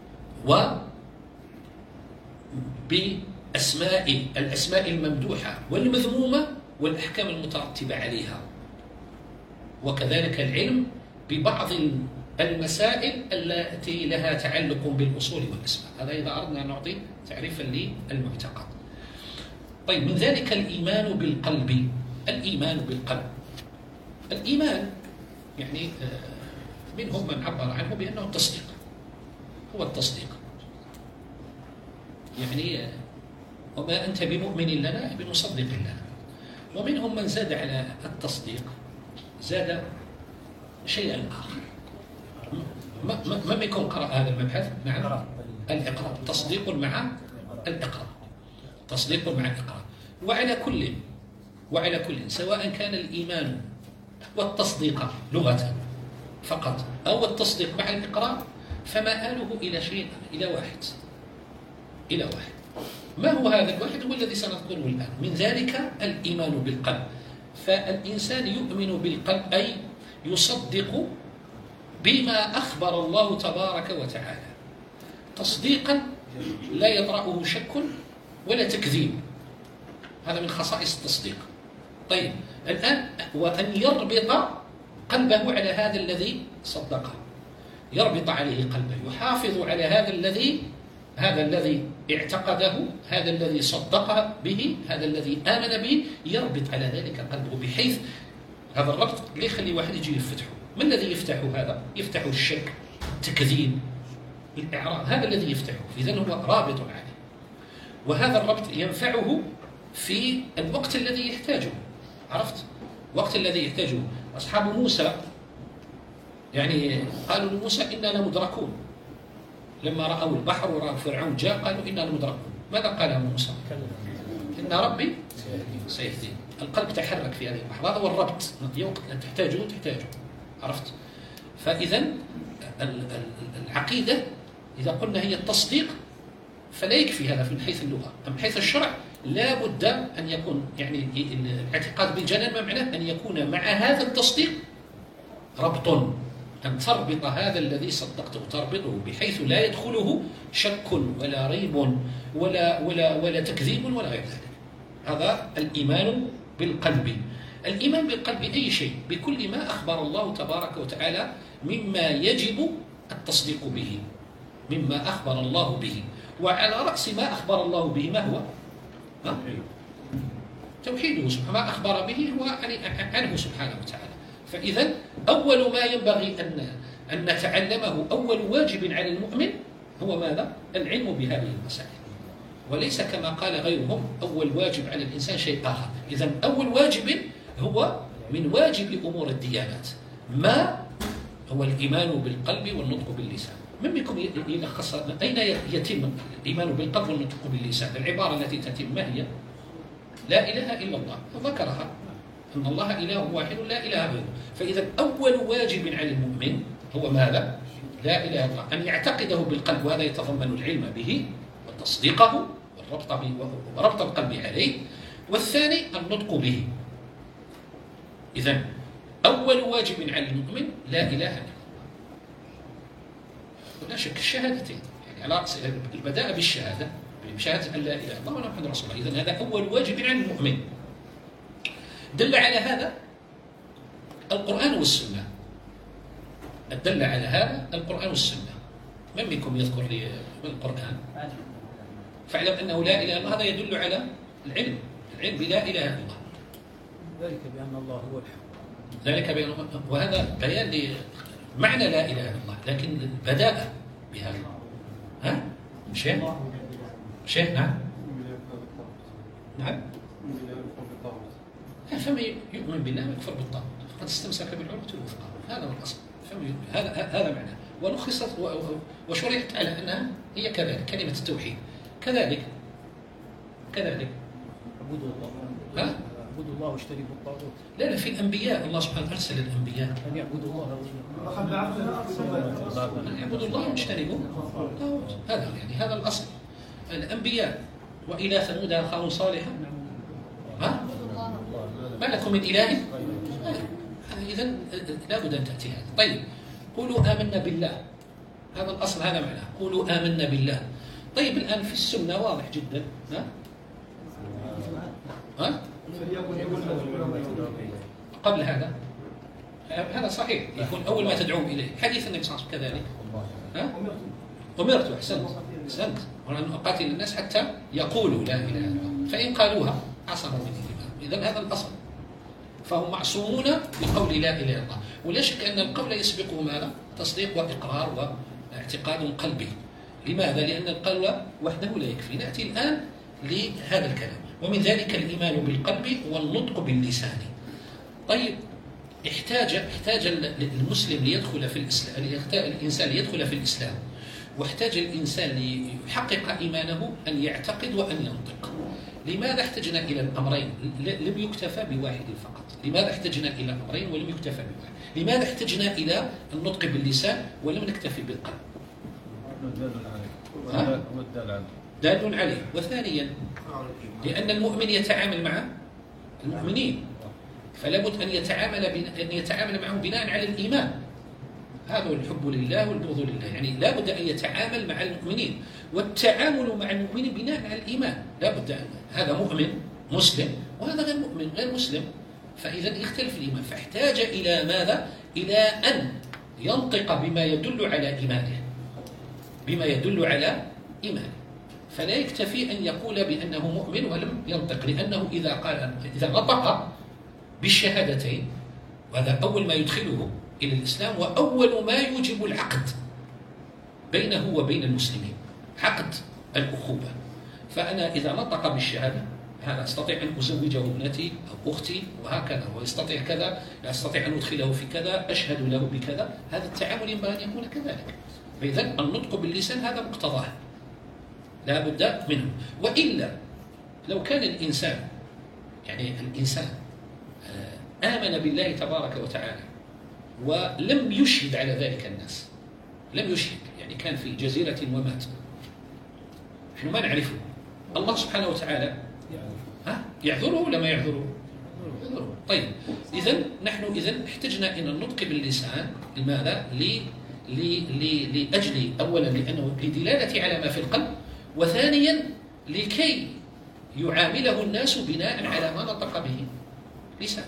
وبأسماء الأسماء الممدوحة والمذمومة والأحكام المترتبة عليها، وكذلك العلم ببعض المسائل التي لها تعلق بالأصول والأسماء. هذا إذا أردنا أن نعطي تعريفا للمعتقد. طيب، من ذلك الإيمان بالقلب. الإيمان بالقلب، الإيمان يعني منهم من عبر عنه بأنه التصديق، هو التصديق، يعني وما أنت بمؤمن لنا بمصدق لنا. ومنهم من زاد على التصديق، زاد شيئا آخر. ما ما يكون قرأ هذا المبحث؟ نعم، الإقرار، تصديق مع الإقرار، تصديق مع الإقرار. وعلى كل وعلى كل سواء كان الإيمان والتصديق لغة فقط أو التصديق مع الإقرار، فمآله إلى شيء، إلى واحد إلى واحد. ما هو هذا الواحد؟ هو الذي سنذكره الآن. من ذلك الإيمان بالقلب. فالإنسان يؤمن بالقلب أي يصدق بما أخبر الله تبارك وتعالى تصديقا لا يطرأه شك ولا تكذيب. هذا من خصائص التصديق. طيب، الآن وأن يربط قلبه على هذا الذي صدقه، يربط عليه قلبه، يحافظ على هذا الذي هذا الذي اعتقده، هذا الذي صدق به، هذا الذي آمن به، يربط على ذلك قلبه بحيث هذا الربط لا يخلي واحد يجي يفتحه. ما الذي يفتحه هذا؟ يفتح الشك، التكذيب، الإعراض، هذا الذي يفتحه. إذن هو رابط عليه، وهذا الربط ينفعه في الوقت الذي يحتاجه. عرفت؟ الوقت الذي يحتاجه. أصحاب موسى يعني قالوا لموسى إننا لمدركون، لما رأوا البحر ورأوا فرعون جاء قالوا إننا لمدركون. ماذا قال موسى؟ إن ربي سيهدين. القلب تحرك في هذه اللحظة، هذا هو الربط. وقت تحتاجه تحتاجه. عرفت؟ فإذا العقيدة إذا قلنا هي التصديق فلا يكفي هذا من حيث اللغة. من حيث الشرع لا بد أن يكون يعني الاعتقاد بالجنان ما معناه أن يكون مع هذا التصديق ربط، أن تربط هذا الذي صدقته، تربطه بحيث لا يدخله شك ولا ريب ولا ولا ولا تكذيب ولا غير ذلك. هذا الإيمان بالقلب. الإيمان بالقلب أي شيء، بكل ما أخبر الله تبارك وتعالى مما يجب التصديق به، مما أخبر الله به. وعلى رأس ما أخبر الله به ما هو؟ توحيده سبحانه، ما أخبر به هو عنه سبحانه وتعالى. فإذا أول ما ينبغي أن أن نتعلمه، أول واجب على المؤمن هو ماذا؟ العلم بهذه المسائل، وليس كما قال غيرهم أول واجب على الإنسان شيء آخر. إذا أول واجب هو من واجب أمور الديانات ما هو الإيمان بالقلب والنطق باللسان. من بكم يلخص أين يتم الإيمان بالقلب والنطق باللسان؟ العبارة التي تتم ما هي؟ لا إله إلا الله، ذكرها أن الله إله واحد لا إله غيره. فإذا أول واجب على المؤمن هو ماذا؟ لا إله إلا الله، أن يعتقده بالقلب، وهذا يتضمن العلم به وتصديقه والربط به وربط القلب عليه. والثاني النطق به. إذن أول واجب على المؤمن لا إله إلا الله، ولا شك الشهادتين، يعني على البداء بالشهادة، بشهادة أن لا إله إلا الله ومحمد رسول الله. إذن هذا أول واجب على المؤمن. دل على هذا القرآن والسنة، دل على هذا القرآن والسنة. من منكم يذكر لي القرآن؟ فاعلم أنه لا إله إلا الله، هذا يدل على العلم، العلم بلا إله إلا الله، ذلك بأن الله هو الحق، ذلك بأن، وهذا بيان لمعنى لا إله إلا الله، لكن البداءة بهذا. ها؟ شيخ؟ شيخ نعم؟ نعم؟ فمن يؤمن بالله ويكفر بالطاغوت فقد استمسك بالعروة الوثقى، هذا هو الأصل. هذا هذا معناه، ولخصت وشرحت على أنها هي كذلك كلمة التوحيد، كذلك كذلك اعبدوا الله، ها؟ اعبدوا الله واجتنبوا الطاغوت. لا لا، في الأنبياء الله سبحانه أرسل الأنبياء أن يعبدوا الله أن يعبدوا الله واجتنبوا الطاغوت، هذا يعني هذا الأصل. الأنبياء وإلى ثمود أخاهم صالحا، ها؟ ما لكم من إله؟ إذن لابد أن تأتي هذا. طيب، قولوا آمنا بالله، هذا الأصل، هذا معناه قولوا آمنا بالله. طيب الآن في السنة واضح جدا، ها؟ ها؟ قبل هذا هذا صحيح، يكون أول ما تدعوهم إليه حديث النبي صلى الله عليه وسلم كذلك، ها؟ أمرت، أحسنت أحسنت وأن أقاتل الناس حتى يقولوا لا إله إلا الله، فإن قالوها عصموا من الإمام. إذن هذا الأصل، فهم معصومون بقول لا إله إلا الله. ولا شك أن القول يسبقه ماذا؟ تصديق وإقرار واعتقاد قلبي. لماذا؟ لأن القول وحده لا يكفي. نأتي الآن لهذا الكلام، ومن ذلك الإيمان بالقلب والنطق باللسان. طيب، احتاج احتاج المسلم ليدخل في الإسلام، الإنسان ليدخل في الإسلام، واحتاج الإنسان ليحقق إيمانه أن يعتقد وأن ينطق. لماذا احتجنا إلى الأمرين؟ لم يكتفى بواحد فقط. لماذا احتجنا إلى أمرين ولم يكتفى بواحد؟ لماذا احتجنا إلى النطق باللسان ولم نكتفي بالقلب؟ دال عليه. وثانيا لأن المؤمن يتعامل مع المؤمنين، فلا بد أن يتعامل أن يتعامل معهم بناء على الإيمان. هذا هو الحب لله والبغض لله، يعني لا بد أن يتعامل مع المؤمنين، والتعامل مع المؤمنين بناء على الإيمان. لا بد أن هذا مؤمن مسلم وهذا غير مؤمن غير مسلم، فإذا يختلف الإيمان، فاحتاج إلى ماذا؟ إلى أن ينطق بما يدل على إيمانه، بما يدل على إيمانه. فلا يكتفي أن يقول بأنه مؤمن ولم ينطق، لأنه إذا قال إذا نطق بالشهادتين، وهذا أول ما يدخله إلى الإسلام، وأول ما يوجب العقد بينه وبين المسلمين، عقد الأخوة. فأنا إذا نطق بالشهادة، هذا أستطيع أن أزوجه ابنتي أو أختي وهكذا، ويستطيع كذا، لا أستطيع أن أدخله في كذا، أشهد له بكذا، هذا التعامل ينبغي أن يكون كذلك. فإذا النطق باللسان هذا مقتضاه، لا بد منه. وإلا لو كان الإنسان يعني الإنسان آمن بالله تبارك وتعالى ولم يشهد على ذلك الناس، لم يشهد، يعني كان في جزيرة ومات، نحن ما نعرفه، الله سبحانه وتعالى ها يعذره ولا ما يعذره؟ يعذره. طيب، إذن نحن إذن احتجنا إلى النطق باللسان. لماذا؟ ل لأجل أولا لأنه لدلالة على ما في القلب، وثانيا لكي يعامله الناس بناء على ما نطق به لسان.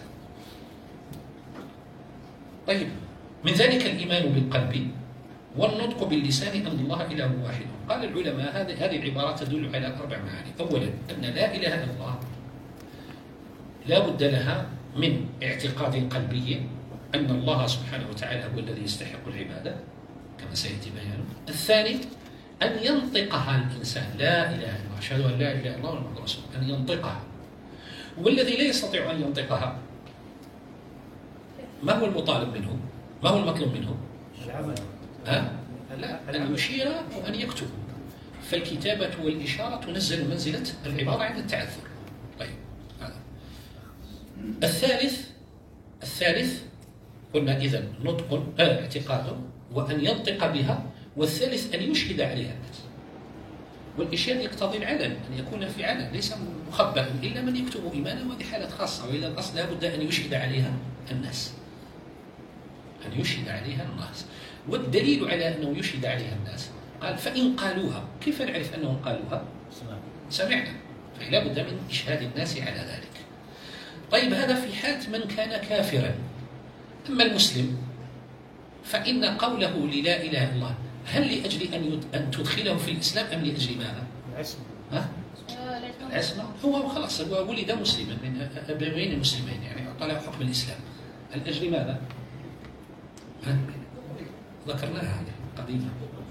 طيب، من ذلك الإيمان بالقلب والنطق باللسان أن الله إله واحد. قال العلماء هذه هذه العبارات تدل على أربع معاني. أولا أن لا إله إلا الله لا بد لها من اعتقاد قلبي أن الله سبحانه وتعالى هو الذي يستحق العبادة كما سيأتي بيانه. الثاني أن ينطقها الإنسان، لا إله إلا الله، أشهد أن لا إله إلا الله محمد رسول الله، أن ينطقها. والذي لا يستطيع أن ينطقها ما هو المطالب منه؟ ما هو المطلوب منه؟ العمل. ها؟ لا، أن يشير وأن يكتب. فالكتابة والإشارة تنزل منزلة العبارة عند التعذر. طيب هذا. الثالث الثالث قلنا إذن نطق آه اعتقاد وأن ينطق بها، والثالث أن يشهد عليها الناس. والإشهاد يقتضي العلن، أن يكون في علن ليس مخبأ، إلا من يكتب إيمانا، وهذه حالة خاصة. وإلى الأصل لا بد أن يشهد عليها الناس، أن يشهد عليها الناس. والدليل على أنه يشهد عليها الناس قال فإن قالوها، كيف نعرف أنهم قالوها؟ سمعنا. فلا بد من إشهاد الناس على ذلك. طيب هذا في حالة من كان كافرا. أما المسلم فإن قوله للا إله إلا الله هل لأجل أن أن تدخله في الإسلام أم لأجل ماذا؟ العصمة. ها؟ العصمة. هو خلاص هو ولد مسلما من أبوين مسلمين، يعني أعطى له حكم الإسلام. الأجل ماذا؟ ها؟ ذكرناها هذه قديما.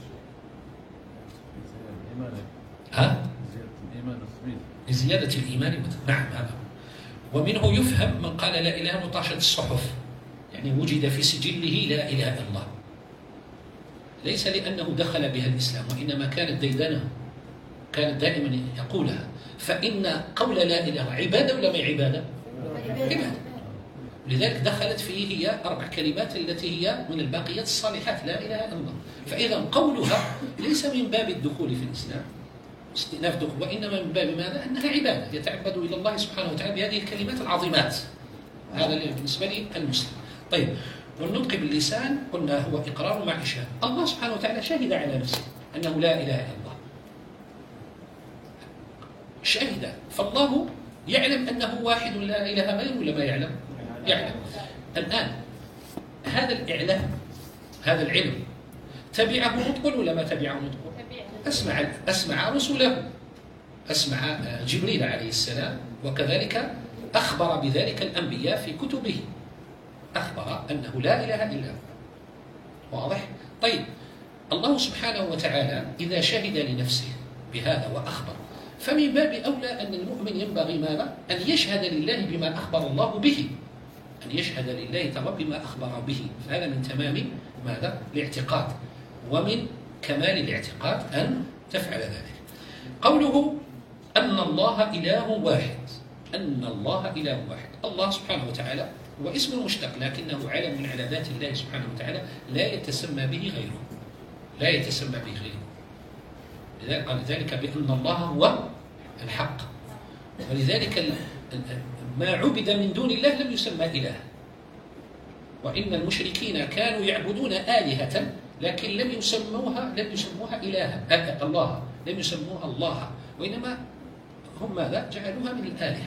ها؟ لزيادة الإيمان. نعم هذا. ومنه يفهم من قال لا إله إلا الله طاشت الصحف، يعني وجد في سجله لا إله إلا الله، ليس لأنه دخل بها الإسلام، وإنما كانت ديدنه، كانت دائما يقولها. فإن قول لا إله عبادة ولا ما عبادة؟ عبادة. لذلك دخلت فيه هي أربع كلمات التي هي من الباقيات الصالحات، لا إله إلا الله. فإذا قولها ليس من باب الدخول في الإسلام استئناف دخول، وإنما من باب ماذا؟ أنها عبادة يتعبد إلى الله سبحانه وتعالى بهذه الكلمات العظيمات. هذا بالنسبة لي المسلم. طيب، والنطق باللسان قلنا هو إقرار مع إشهاد. الله سبحانه وتعالى شهد على نفسه أنه لا إله إلا الله، شهد. فالله يعلم أنه واحد لا إله غيره ولا ما يعلم؟ يعلم. الآن هذا الإعلام، هذا العلم تبعه نطق ولا ما تبعه نطق؟ أسمع أسمع رسله، أسمع جبريل عليه السلام، وكذلك أخبر بذلك الأنبياء في كتبه، أخبر أنه لا إله إلا هو. واضح؟ طيب، الله سبحانه وتعالى إذا شهد لنفسه بهذا وأخبر، فمن باب أولى أن المؤمن ينبغي ماذا؟ أن يشهد لله بما أخبر الله به، أن يشهد لله تعالى بما أخبر به. فهذا من تمام ماذا؟ الاعتقاد، ومن كمال الاعتقاد أن تفعل ذلك. قوله أن الله إله واحد، أن الله إله واحد. الله سبحانه وتعالى هو اسم مشتق، لكنه علم على ذات الله سبحانه وتعالى لا يتسمى به غيره، لا يتسمى به غيره. لذلك قال ذلك بأن الله هو الحق. ولذلك ما عبد من دون الله لم يسمى إله. وإن المشركين كانوا يعبدون آلهة لكن لم يسموها لم يسموها إلها، الله لم يسموها الله، وإنما هم ماذا؟ جعلوها من الآلهة.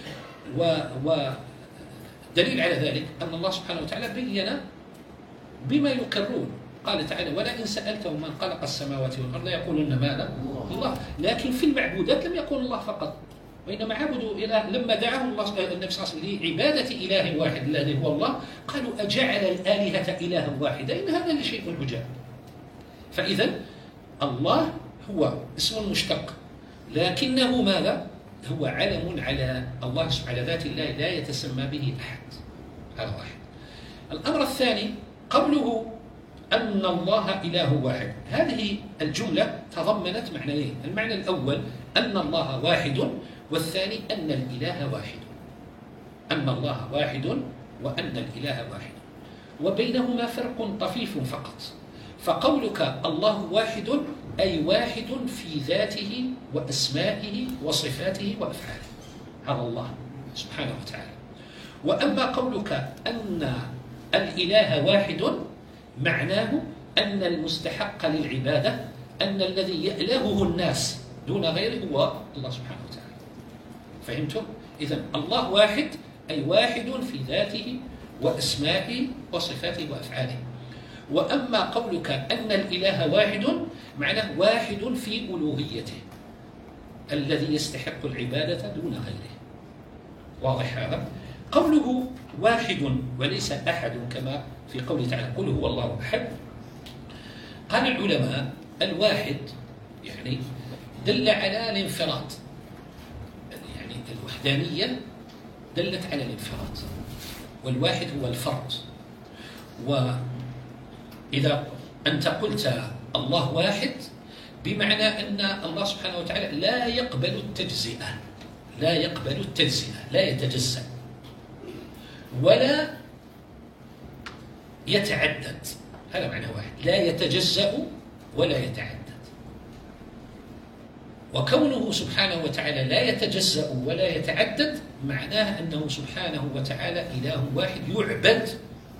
ودليل على ذلك أن الله سبحانه وتعالى بين بما يقرون. قال تعالى ولئن سألتهم من خلق السماوات والأرض يقولون ماذا؟ الله. لكن في المعبودات لم يكن الله فقط، وإنما عبدوا إله. لما دعاهم الله النبي صلى الله عليه وسلم لعبادة إله واحد الذي هو الله، قالوا أجعل الآلهة إلها واحدا إن هذا لشيء عجاب. فإذا الله هو اسم مشتق، لكنه ماذا؟ هو علم على الله على ذات الله لا يتسمى به أحد. هذا واحد. الأمر الثاني قوله أن الله إله واحد. هذه الجملة تضمنت معنيين. المعنى الأول أن الله واحد، والثاني أن الإله واحد. أن الله واحد وأن الإله واحد، وبينهما فرق طفيف فقط. فقولك الله واحد أي واحد في ذاته وأسمائه وصفاته وأفعاله، هذا الله سبحانه وتعالى. وأما قولك أن الإله واحد معناه أن المستحق للعبادة، أن الذي يألهه الناس دون غيره هو الله سبحانه وتعالى. فهمتم؟ إذن الله واحد أي واحد في ذاته وأسمائه وصفاته وأفعاله. وأما قولك أن الإله واحد معناه واحد في ألوهيته، الذي يستحق العبادة دون غيره. واضح هذا؟ قوله واحد وليس أحد كما في قوله تعالى قل هو الله أحد. قال العلماء الواحد يعني دل على الانفراد، يعني الوحدانية دلت على الانفراد، والواحد هو الفرد. وإذا أنت قلت الله واحد بمعنى أن الله سبحانه وتعالى لا يقبل التجزئة، لا يقبل التجزئة، لا يتجزأ ولا يتعدد. هذا معنى واحد، لا يتجزأ ولا يتعدد. وكونه سبحانه وتعالى لا يتجزأ ولا يتعدد معناه أنه سبحانه وتعالى إله واحد يعبد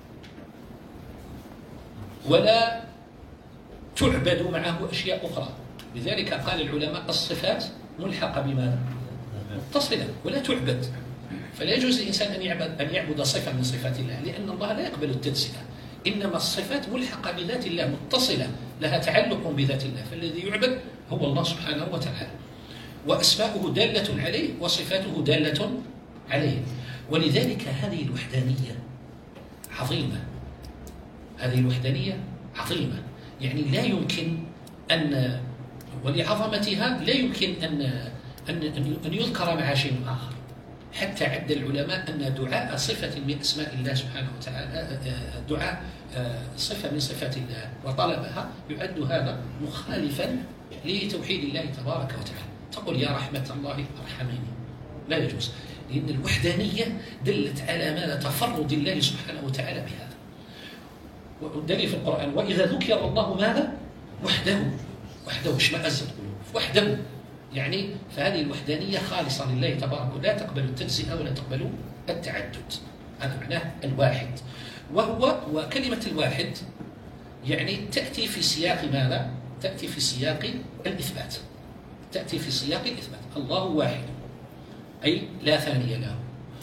ولا تعبد معه أشياء أخرى. لذلك قال العلماء الصفات ملحقة بماذا؟ متصلة ولا تعبد. فلا يجوز للإنسان أن يعبد, أن يعبد صفة من صفات الله، لأن الله لا يقبل التجزئة، إنما الصفات ملحقة بذات الله، متصلة لها تعلق بذات الله، فالذي يعبد هو الله سبحانه وتعالى، وأسماؤه دالة عليه وصفاته دالة عليه. ولذلك هذه الوحدانية عظيمة، هذه الوحدانية عظيمة، يعني لا يمكن أن، ولعظمتها لا يمكن أن أن أن يذكر معها شيء آخر. حتى عد العلماء أن دعاء صفة من أسماء الله سبحانه وتعالى، دعاء صفة من صفات الله وطلبها، يعد هذا مخالفا لتوحيد الله تبارك وتعالى. تقول يا رحمة الله ارحمني، لا يجوز، لأن الوحدانية دلت على ماذا؟ تفرد الله سبحانه وتعالى بهذا. والدليل في القرآن وإذا ذكر الله ماذا؟ وحده، وحده اشمأزت قلوب، وحده، يعني فهذه الوحدانية خالصة لله تبارك، لا تقبل التجزئة ولا تقبل التعدد. هذا معناه الواحد. وهو وكلمة الواحد يعني تأتي في سياق ماذا؟ تأتي في سياق الإثبات، تأتي في سياق الإثبات. الله واحد أي لا ثاني له.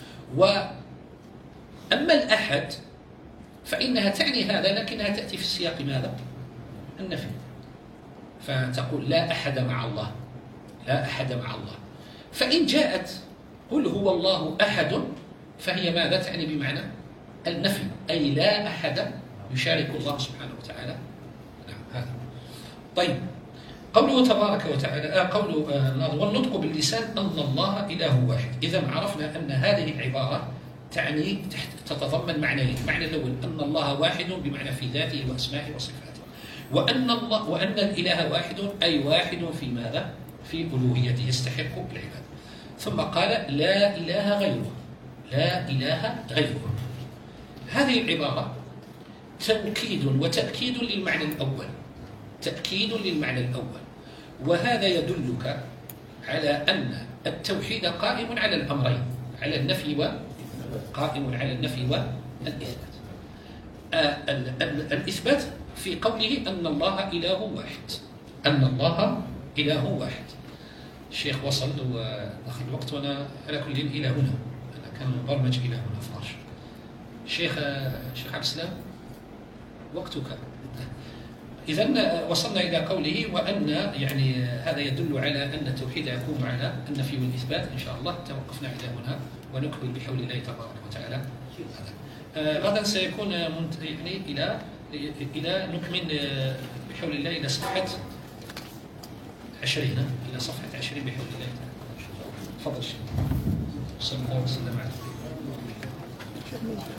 وأما الأحد فإنها تعني هذا، لكنها تأتي في سياق ماذا؟ النفي. فتقول لا أحد مع الله، لا أحد مع الله. فإن جاءت قل هو الله أحد فهي ماذا؟ تعني بمعنى النفي، أي لا أحد يشارك الله سبحانه وتعالى. نعم هذا. طيب قوله تبارك وتعالى آه قوله آه والنطق باللسان أن الله إله واحد. إذا عرفنا أن هذه العبارة تعني تتضمن معنيين. المعنى الأول أن الله واحد بمعنى في ذاته وأسمائه وصفاته، وأن الله وأن الإله واحد أي واحد في ماذا؟ في ألوهيته يستحق العبادة. ثم قال لا إله غيره، لا إله غيره. هذه العبارة توكيد وتأكيد للمعنى الأول، تأكيد للمعنى الأول. وهذا يدلك على أن التوحيد قائم على الأمرين، على النفي و قائم على النفي والإثبات. آه الإثبات في قوله أن الله إله واحد، أن الله إله واحد. الشيخ وصل ودخل الوقت وأنا على كل إلى هنا، أنا كان مبرمج إلى هنا اثنا عشر. الشيخ الشيخ عبد السلام وقتك. إذن وصلنا إلى قوله وأن يعني هذا يدل على أن التوحيد يقوم على النفي والإثبات. إن شاء الله توقفنا إلى هنا ونكمل بحول الله تبارك وتعالى. آه غدا سيكون يعني إلى إلى نكمل بحول الله إلى صفحة عشرين، إلى صفحة عشرين بحول الله تعالى. تفضل الشيخ. صلى الله وسلم على